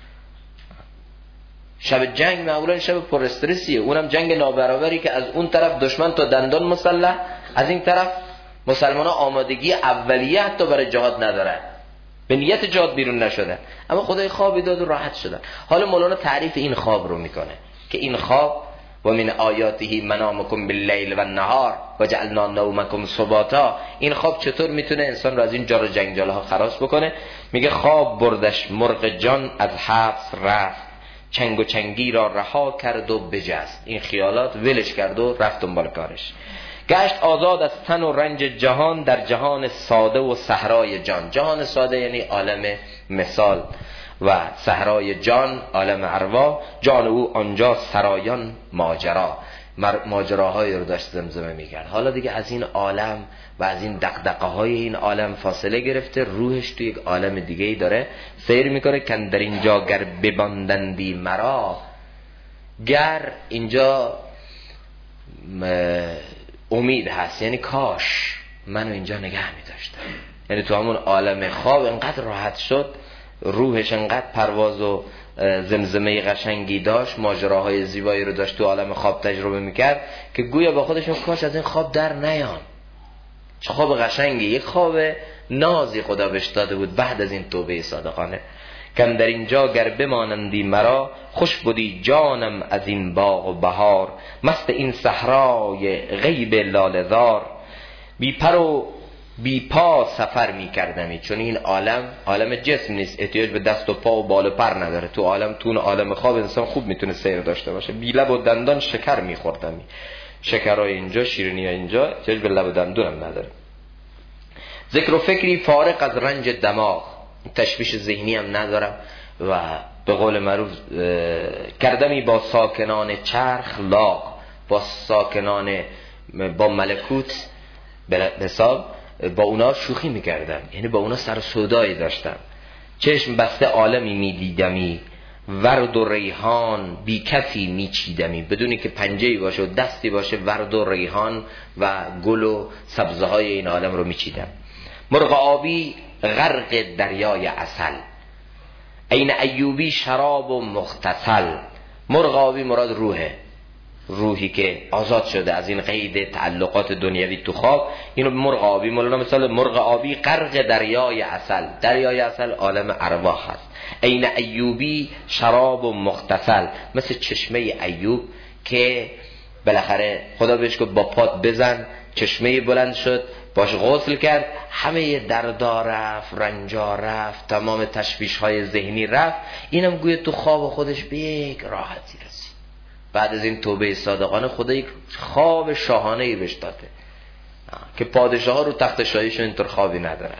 شب جنگ معمولا شب پر استرسیه، اونم جنگ نابرابری که از اون طرف دشمن تا دندان مسلح، از این طرف مسلمان‌ها آمادگی اولیه حتی برای جهاد ندارن، به نیت جهاد بیرون نشدن، اما خدای خوابی داد و راحت شدن. حالا مولانا تعریف این خواب رو میکنه که این خواب و من آیاته منامکم باللیل و النهار و جعلنا نومکم سباتا، این خواب چطور میتونه انسان رو از این جار و جنجال ها خلاص بکنه. میگه خواب بردش مرغ جان از حبس رفت، چنگ و چنگی را رها کرد و بجست. این خیالات ولش کرد و رفت دنبال کارش. گشت آزاد از تن و رنج جهان در جهان ساده و صحرای جان. جهان ساده یعنی عالم مثال و صحرای جان عالم ارواح. جان او آنجا سرایان ماجراهای رو داشت زمزمه میکرد. حالا دیگه از این عالم و از این دغدغه های این عالم فاصله گرفته، روحش توی یک عالم دیگه ای داره سیر میکنه. کن در اینجا گر بباندندی مرا، گر اینجا امید هست، یعنی کاش منو اینجا نگه می‌داشتم. یعنی تو همون عالم خواب انقدر راحت شد، روحش انقدر پرواز و زمزمه قشنگی داشت، ماجراهای زیبایی رو داشت تو عالم خواب تجربه میکرد که گویا با خودش کاش از این خواب در نیام. چه خواب قشنگی، یک خواب نازی خدا بهش داده بود بعد از این توبه صادقانه. کم در اینجا گر بمانندی مرا، خوش بودی جانم از این باغ و بهار. مست این صحرای غیب لاله‌زار، بی پر و بی پا سفر میکردمی، چون این عالم جسم نیست، احتیاج به دست و پا و بال و پر نداره. تو اون عالم خواب انسان خوب میتونه سیر داشته باشه. بی لب و دندان شکر میخوردمی، شکرهای اینجا، شیرینی اینجا، احتیاج به لب و دندون هم نداره. ذکر و فکری فارغ از رنج دماغ، تشویش ذهنی هم ندارم و به قول معروف کردمی با ساکنان چرخ لاغ، با ساکنان با ملکوت به حساب با اونا شوخی میکردم، یعنی با اونا سر سودایی داشتم. چشم بسته عالمی میدیدمی، ورد و ریحان بی کفی میچیدمی، بدونی که پنجه‌ای باشه و دستی باشه، ورد و ریحان و گل و سبزه های این عالم رو میچیدم. مرغ آبی غرق دریای عسل، عین ایوبی شراب و مغتسل. مرغ آبی مراد روحی که آزاد شده از این قید تعلقات دنیوی تو خواب، اینو مرغ آبی. مولانا مثال مرغ آبی غرق دریای عسل، دریای عسل عالم ارواح هست. عین ایوبی شراب و مغتسل، مثل چشمه ایوب که بالاخره خدا بهش گفت با پات بزن، چشمه بلند شد، باش غسل کرد، همه دردا رفت، رنجا رفت، تمام تشویش های ذهنی رفت. اینم گویا تو خواب خودش به یک راحتی رسید. بعد از این توبه صادقانه خدا یک خواب شاهانه‌ای بهش داده که پادشاه ها رو تخت شاهیشون اینطور خوابی ندارن.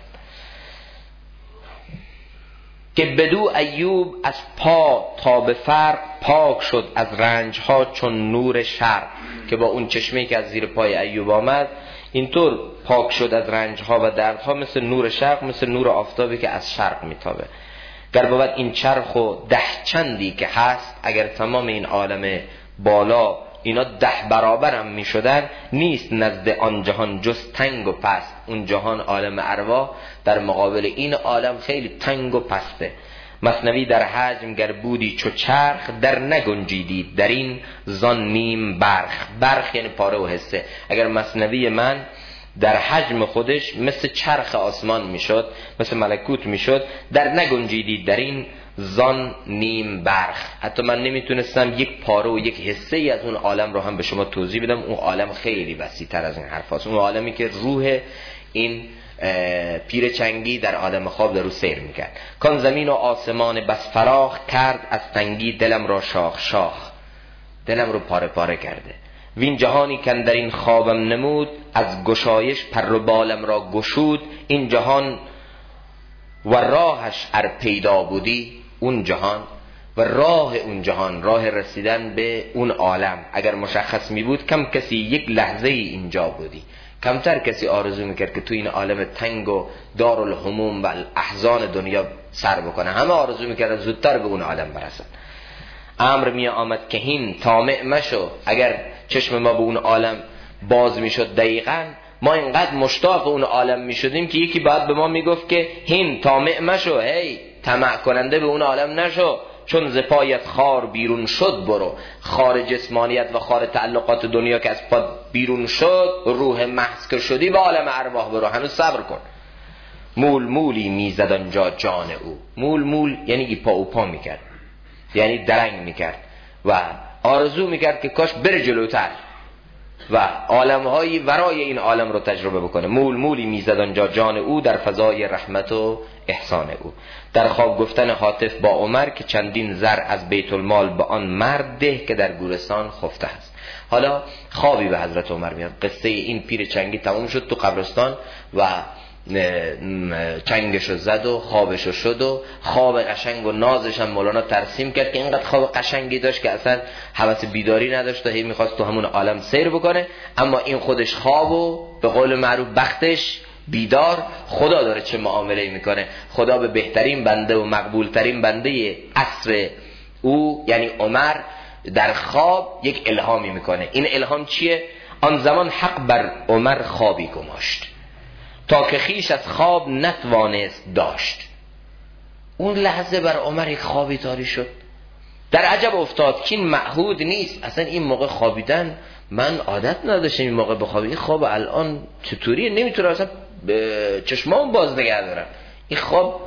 که بدو ایوب از پا تا به فرق پاک شد از رنج ها چون نور شرق، که با اون چشمه‌ای که از زیر پای ایوب آمد اینطور پاک شد از رنج ها و درد ها، مثل نور شرق، مثل نور آفتابی که از شرق میتابه. گر بود این چرخ و 10 چندی که هست، اگر تمام این عالم بالا اینا 10 برابر هم می شدن، نیست نزد آن جهان جز تنگ و پست. اون جهان عالم ارواح در مقابل این عالم خیلی تنگ و پسته. مثنوی در حجم گر بودی چو چرخ، در نگنجیدی در این زان نیم برخ یعنی پاره و حصه. اگر مثنوی من در حجم خودش مثل چرخ آسمان میشد، مثل ملکوت میشد، در نگنجیدی در این زان نیم برخ. حتی من نمیتونستم یک پاره و یک حصه ای از اون عالم رو هم به شما توضیح بدم. اون عالم خیلی وسیع تر از این حرف هست. اون عالمی که روح این پیر چنگی در عالم خواب در رو سیر میکرد. کان زمین و آسمان بس فراخ کرد، از تنگی دلم را شاخ، دلم رو پاره پاره کرده. وین جهانی کن در این خوابم نمود، از گشایش پر و بالم را گشود. این جهان و راهش ار پیدا بودی، اون جهان و راه اون جهان، راه رسیدن به اون عالم اگر مشخص می بود، کم کسی یک لحظه ای اینجا بودی. کمتر کسی آرزو میکرد که تو این عالم تنگ و دارالهموم و احزان دنیا سر بکنه. همه آرزو میکرد زودتر به اون عالم برسن. امر می آمد که هین طامع مشو، اگر چشم ما به اون عالم باز میشد دقیقاً، ما اینقدر مشتاق اون عالم میشدیم که یکی بعد به ما میگفت که هین طامع مشو، هی طمع کننده به اون عالم نشو، چون ز پایت خار بیرون شد برو. خار جسمانیت و خار تعلقات دنیا که از پا بیرون شد، روح محض که شدی به عالم ارواح برو. هنوز صبر کن. مول مولی میزد آنجا جان او. مول یعنی ایپا اوپا میکرد، یعنی درنگ میکرد و آرزو میکرد که کاش بره جلوتر و عالمهایی ورای این عالم رو تجربه بکنه. مولی میزد آنجا جان او، در فضای رحمت و احسان او. در خواب گفتن هاتف با عمر که چندین زر از بیت المال به آن مرد ده که در گورستان خفته است. حالا خوابی به حضرت عمر میاد. قصه این پیر چنگی تموم شد تو قبرستان و چنگشو زد و خوابشو شد و خواب قشنگ و نازش هم مولانا ترسیم کرد که اینقدر خواب قشنگی داشت که اصلا حوث بیداری نداشت و هی میخواست تو همون عالم سیر بکنه. اما این خودش خواب و به قول معروف بختش بیدار. خدا داره چه معامله میکنه. خدا به بهترین بنده و مقبولترین بنده عصر او یعنی عمر در خواب یک الهامی میکنه. این الهام چیه؟ آن زمان حق بر عمر خوابی گماشت، تا که خیش از خواب نتوانست داشت. اون لحظه بر عمر یک خوابی طاری شد. در عجب افتاد که این معهود نیست. اصلا این موقع خوابیدن من عادت نداشتم، این موقع بخوابم. این خواب الان چطوریه؟ نمیتونم اصلا چشمام باز نگه دارم. این خواب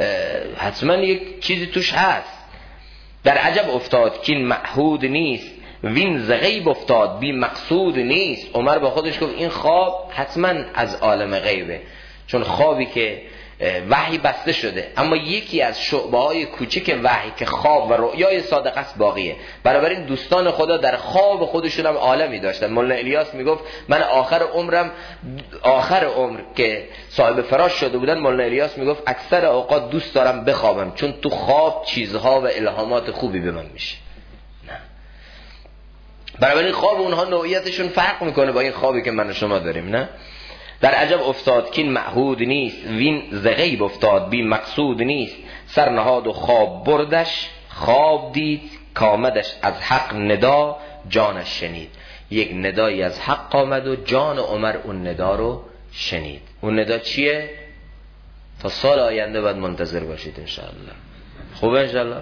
حتما یک چیزی توش هست. در عجب افتاد که این معهود نیست، وین ز غیب افتاد بی مقصود نیست. عمر با خودش گفت این خواب حتما از عالم غیبه، چون خوابی که وحی بسته شده، اما یکی از شعبه‌های کوچک وحی که خواب و رؤیای صادق است باقیه. بنابراین دوستان خدا در خواب خودشون هم عالمی داشتن. مولانا الیاس میگفت من آخر عمر که صاحب فراش شده بودن، مولانا الیاس میگفت اکثر اوقات دوست دارم بخوابم، چون تو خواب چیزها و الهامات خوبی به من میشه. بنابراین خواب اونها نوعیتشون فرق میکنه با این خوابی که من و شما داریم. نه در عجب افتاد که این معهود نیست، وین ز غیب افتاد بی مقصود نیست. سر نهاد و خواب بردش، خواب دید کامدش از حق ندا، جانش شنید. یک ندایی از حق آمد و جان عمر اون ندا رو شنید. اون ندا چیه؟ تا سال آینده باید منتظر باشید انشاءالله. خوبه انشاءالله؟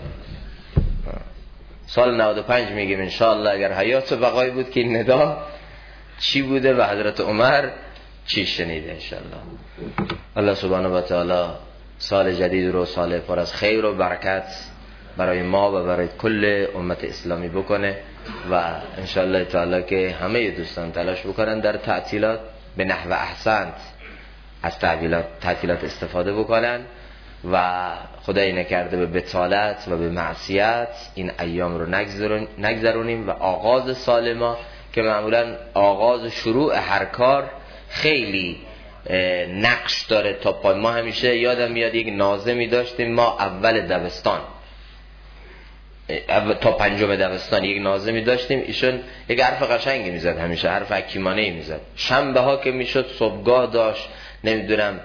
سال 95 میگیم انشاءالله اگر حیات و بقایی بود که این ندا چی بوده و حضرت عمر چی شنیده انشاءالله. الله سبحانه و تعالی سال جدید رو سال پر از خیر و برکت برای ما و برای کل امت اسلامی بکنه و انشاءالله تعالی که همه دوستان تلاش بکنن در تعطیلات به نحو احسن از تعطیلات استفاده بکنن و خدای نکرده به بطالت و به معصیت این ایام رو نگذرونیم و آغاز سال ما که معمولا آغاز شروع هر کار خیلی نقش داره تا پای. ما همیشه یادم میاد یک ناظمی داشتیم ما اول دبستان تا پنجم دبستان یک ناظمی داشتیم، ایشون یک حرف قشنگی میزد، همیشه حرف حکیمانه‌ای میزد. شنبه ها که میشد صبحگاه داشت، نمیدونم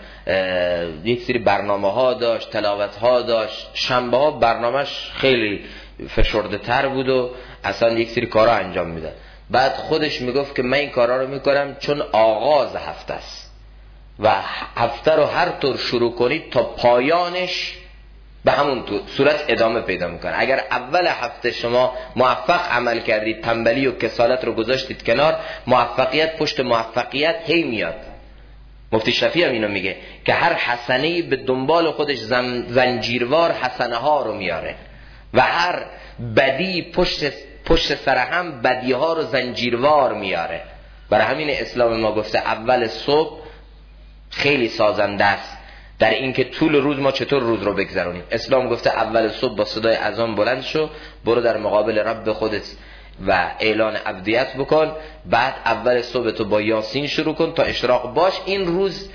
یک سری برنامه ها داشت، تلاوت ها داشت. شنبه ها برنامهش خیلی فشرده تر بود و اصلا یک سری کارا انجام میداد. بعد خودش میگفت که من این کارا رو میکنم چون آغاز هفته است و هفته رو هر طور شروع کنید تا پایانش به همون صورت ادامه پیدا میکنه. اگر اول هفته شما موفق عمل کردید، تنبلی و کسالت رو گذاشتید کنار، موفقیت پشت موفقیت هی میاد. مفتی شفیع هم اینو میگه که هر حسنه‌ای به دنبال خودش زنجیروار حسنه ها رو میاره و هر بدی پشت سر هم بدی ها رو زنجیروار میاره. برای همین اسلام ما گفته اول صبح خیلی سازنده است در اینکه طول روز ما چطور روز رو بگذرونیم. اسلام گفته اول صبح با صدای اذان بلند شو، برو در مقابل رب خودت و اعلان عبدیت بکن. بعد اول صبح تو با یاسین شروع کن تا اشراق باش. این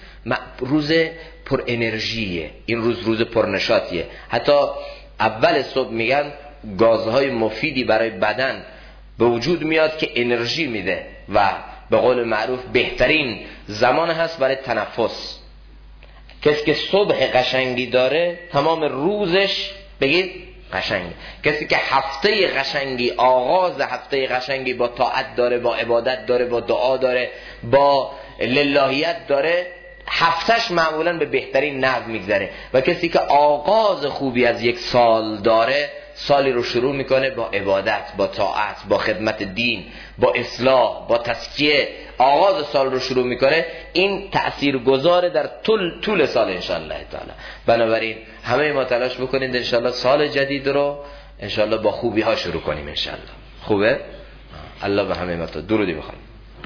روز پر انرژیه، این روز پر نشاطیه. حتی اول صبح میگن گازهای مفیدی برای بدن به وجود میاد که انرژی میده و به قول معروف بهترین زمان هست برای تنفس. کسی که صبح قشنگی داره تمام روزش بگید قشنگه. کسی که هفته قشنگی، آغاز هفته قشنگی با طاعت داره، با عبادت داره، با دعا داره، با للهیت داره، هفتهش معمولا به بهترین نحو میگذره. و کسی که آغاز خوبی از یک سال داره، سالی رو شروع میکنه با عبادت، با طاعت، با خدمت دین، با اصلاح، با تزکیه. آغاز سال رو شروع میکنه. این تأثیر گذاره در طول سال انشاءالله تعالی. بنابراین همه ما تلاش بکنید انشاءالله سال جدید رو انشاءالله با خوبی ها شروع کنیم انشاءالله. خوبه؟ الله به همه ما درودی بخوانیم.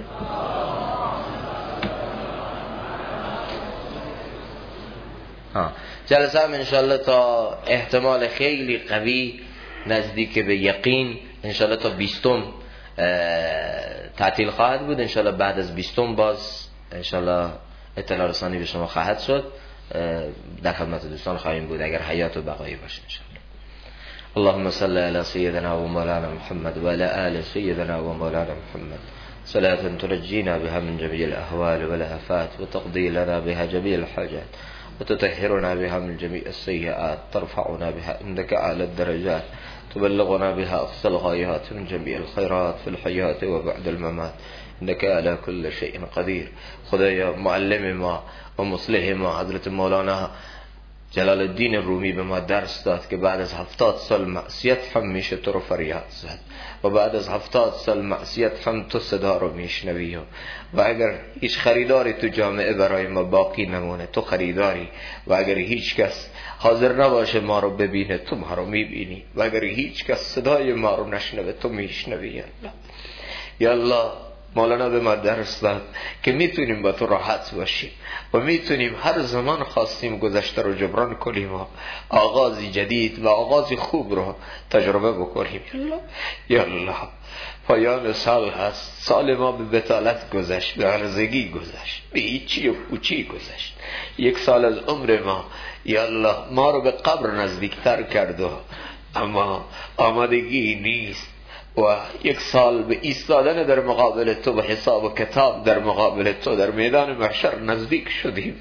جلسه هم انشاءالله تا احتمال خیلی قوی نزدیک به یقین انشاءالله تا 20 تعطیل خواهد بود. انشاءالله بعد از 20 باز انشاءالله اطلاع رسانی به شما خواهد شد. در خدمت دوستان خواهیم بود اگر حیات و بقایی باشه انشاءالله. اللهم صل على سيدنا ومولانا محمد وعلى آل سيدنا ومولانا محمد صلاة ترجينا بها من جميع الأهوال والآفات وتقضي لنا بها جميع الحاجات وتطهرنا بها من جميع السيئات ترفعنا بها عندك أعلى الدرجات تبلغنا بها أقصى الغايات من جميع الخيرات في الحياة وبعد الممات إنك على كل شيء قدير. خدایا معلم ما و مصلح ما حضرت مولانا جلال الدین رومی به ما درس داد که بعد از 70 سال معصیت هم میشه تو رو فریاد زد و بعد از 70 سال معصیت هم تو صدا رو میشنوی و اگر هیچ خریداری تو جامعه برای ما باقی نمونه تو خریداری و اگر هیچ کس حاضر نباشه ما رو ببینه تو ما رو میبینی و اگر هیچ کس صدای ما رو نشنوه تو میشنوی. یا الله یا الله مولانا به ما درس داد که میتونیم با تو راحت باشیم و میتونیم هر زمان خواستیم گذشته رو جبران کنیم و آغازی جدید و آغازی خوب رو تجربه بکنیم. یا الله پایان سال هست، سال ما به بطالت گذشت، به عرضگی گذشت، به هیچی و پوچی گذشت. یک سال از عمر ما یا الله ما رو به قبر نزدیکتر کرد و اما آمادگی نیست و یک سال به ایستادن در مقابل تو و حساب و کتاب در مقابل تو در میدان محشر نزدیک شدیم.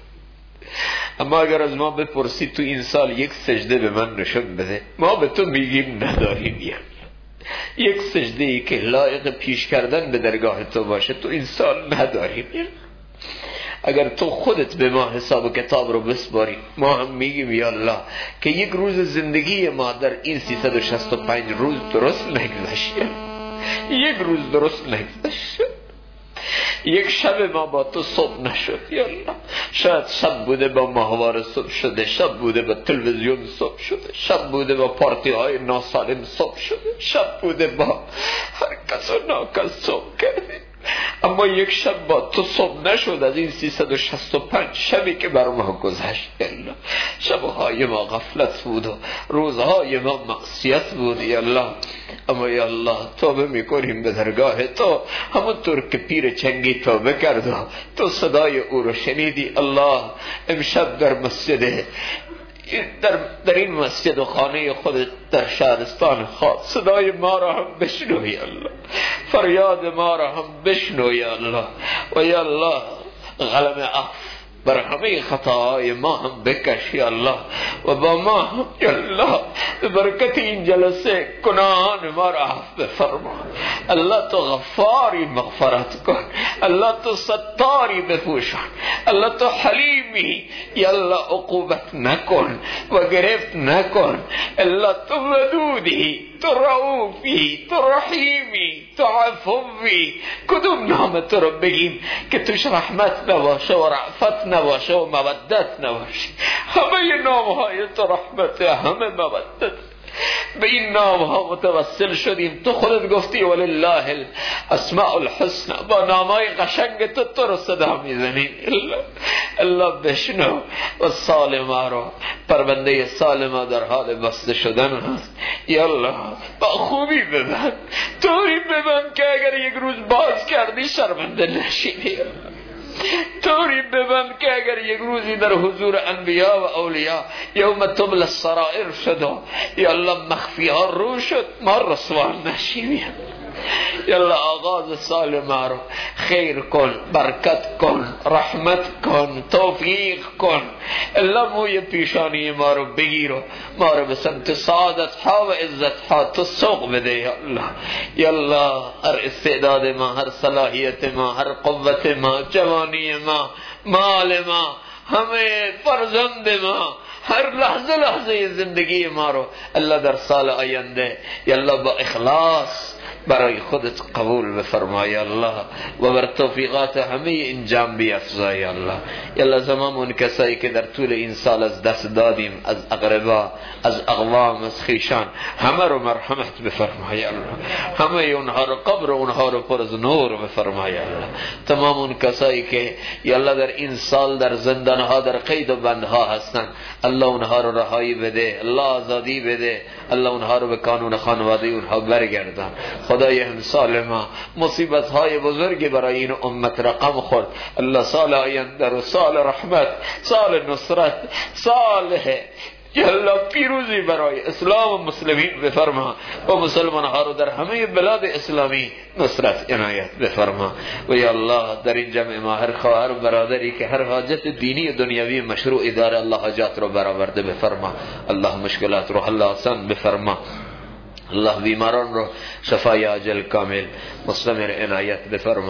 اما اگر از ما بپرسی تو این سال یک سجده به من نشون بده، ما به تو میگیم نداریم. یک سجده ای که لایق پیش کردن به درگاه تو باشه تو این سال نداریم. اگر تو خودت به ما حساب و کتاب رو بسپاری ما هم میگیم یا الله که یک روز زندگی ما در این 365 روز درست نگذشت، یک روز درست نگذشت، یک شب ما با تو صبح نشد. یا الله شاید شب بوده با ماهواره صبح شده، شب بوده با تلویزیون صبح شده، شب بوده با پارتی های ناسالم صبح شده، شب بوده با هر کس و ناکس صبح کرده، اما یک شب با تو صبح نشد از این 365 شبی که بر ما گذشت. الله شبهای ما غفلت بود و روزهای ما معصیت بود. یا الله اما یا الله توبه میکنیم به درگاه تو، همونطور که پیر چنگی توبه کرد و تو صدای او رو شنیدی. الله امشب در مسجد در این مسجد و خانه خودت در شهرستان خود صدای ما را هم بشنو یا الله، فریاد ما را هم بشنو یا الله و یا الله غلم عفو بر همه خطاهای ما هم بکش یا الله و با ما هم یا الله به برکت این جلسه گناهان ما را عفو بفرما. الله تو غفاری مغفرت کن، الله تو ستاری بپوشان، الله تو حلیمی یا الله عقوبت نکن و گرفت نکن. الله تو ودودی، تو رؤوفی، تو رحیمی، تو عفوی. کدوم نام تو رو بگیم که توش رحمت نباشه و رأفت نباشه و مودت نباشه؟ همه نامهای تو رحمت، همه مودت. به این نام ها متوسل شدیم. تو خودت گفتی ولله الاسماء الحسنى، با نامهای قشنگ تو رو صدا میزنیم. الله بشنو و سال ما رو، پرونده سال ما در حال بسته شدن هست. یا الله با خوبی ببند، طوری ببند که اگر یک روز باز کردی شرمنده نشی. طوری ببند که اگر یک روزی در حضور انبیاء و اولیاء یوم تبل السرائر شد و یا الله مخفی ها رو شد ما رسوا نشیم. یا الله آغاز سال ما رو خیر کن، برکت کن، رحمت کن، توفیق کن. الله موی پیشانی ما رو بگیر و ما رو به سمت سعادت ها و عزت ها تو سوق بده. یا الله یا الله هر استعداد ما، هر صلاحیت ما، هر قوت ما، جوانی ما، مال ما، همه فرزند ما، هر لحظه لحظه زندگی ما رو الله در سال آینده یا الله با اخلاص برای خودت قبول بفرمای الله و بر توفیقات همه این جمع بیفزای الله. یا الله تمام اون کسایی که در طول این سال از دست دادیم، از اقربا، از اقوام، از خیشان، همه رو مرحمت بفرمای الله، همه اونها رو قبر اونها رو پر از نور بفرمای الله. تمام اون کسایی که یا الله در این سال در زندانها در قید و بندها هستن، الله اونها رو رهایی بده، الله آزادی بده، الله اونها رو به قانون خانواده اونها برگردان. خدای امسال ما مصیبت های بزرگی برای این امت رقم خورد. الله سال آینده رو سال رحمت، سال نصرت، سال یا الله پیروزی برای اسلام و مسلمین بفرما و مسلمان ها رو در همه بلاد اسلامی نصرت عنایت بفرما. و یا الله در این جمع ما هر خواهر و برادری که هر حاجت دینی و دنیوی مشروع داره الله حاجات رو برآورده بفرما. الله مشکلات رو حل آسان بفرما. الله بیماران رو شفای عاجل کامل مستمر عنایت بفرما.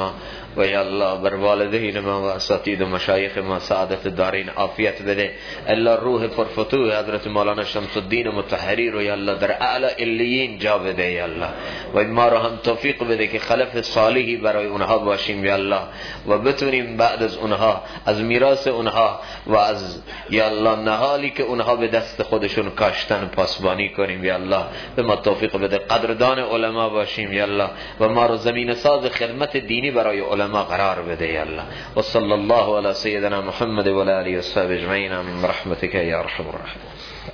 و یا الله بر والدین ما و اساتید و مشایخ ما سعادت دارین، عافیت بده. الله روح پرفتوح حضرت مولانا شمس الدین مطهری رو یا الله در اعلی علیین جا بده یا الله، و ما رو هم توفیق بده که خلف صالحی برای اونها باشیم یا الله، و بتونیم بعد از اونها از میراث اونها و از یا الله نهالی که اونها به دست خودشون کاشتن پاسبانی کنیم یا الله. به ما توفیق بده قدردان علما باشیم یا الله، و ما رو زمین ساز خدمت دینی برای علما قرار بده یا الله. و صلی الله علی سیدنا محمد و علی آله و صحبه اجمعین برحمتک یا ارحم الراحمین.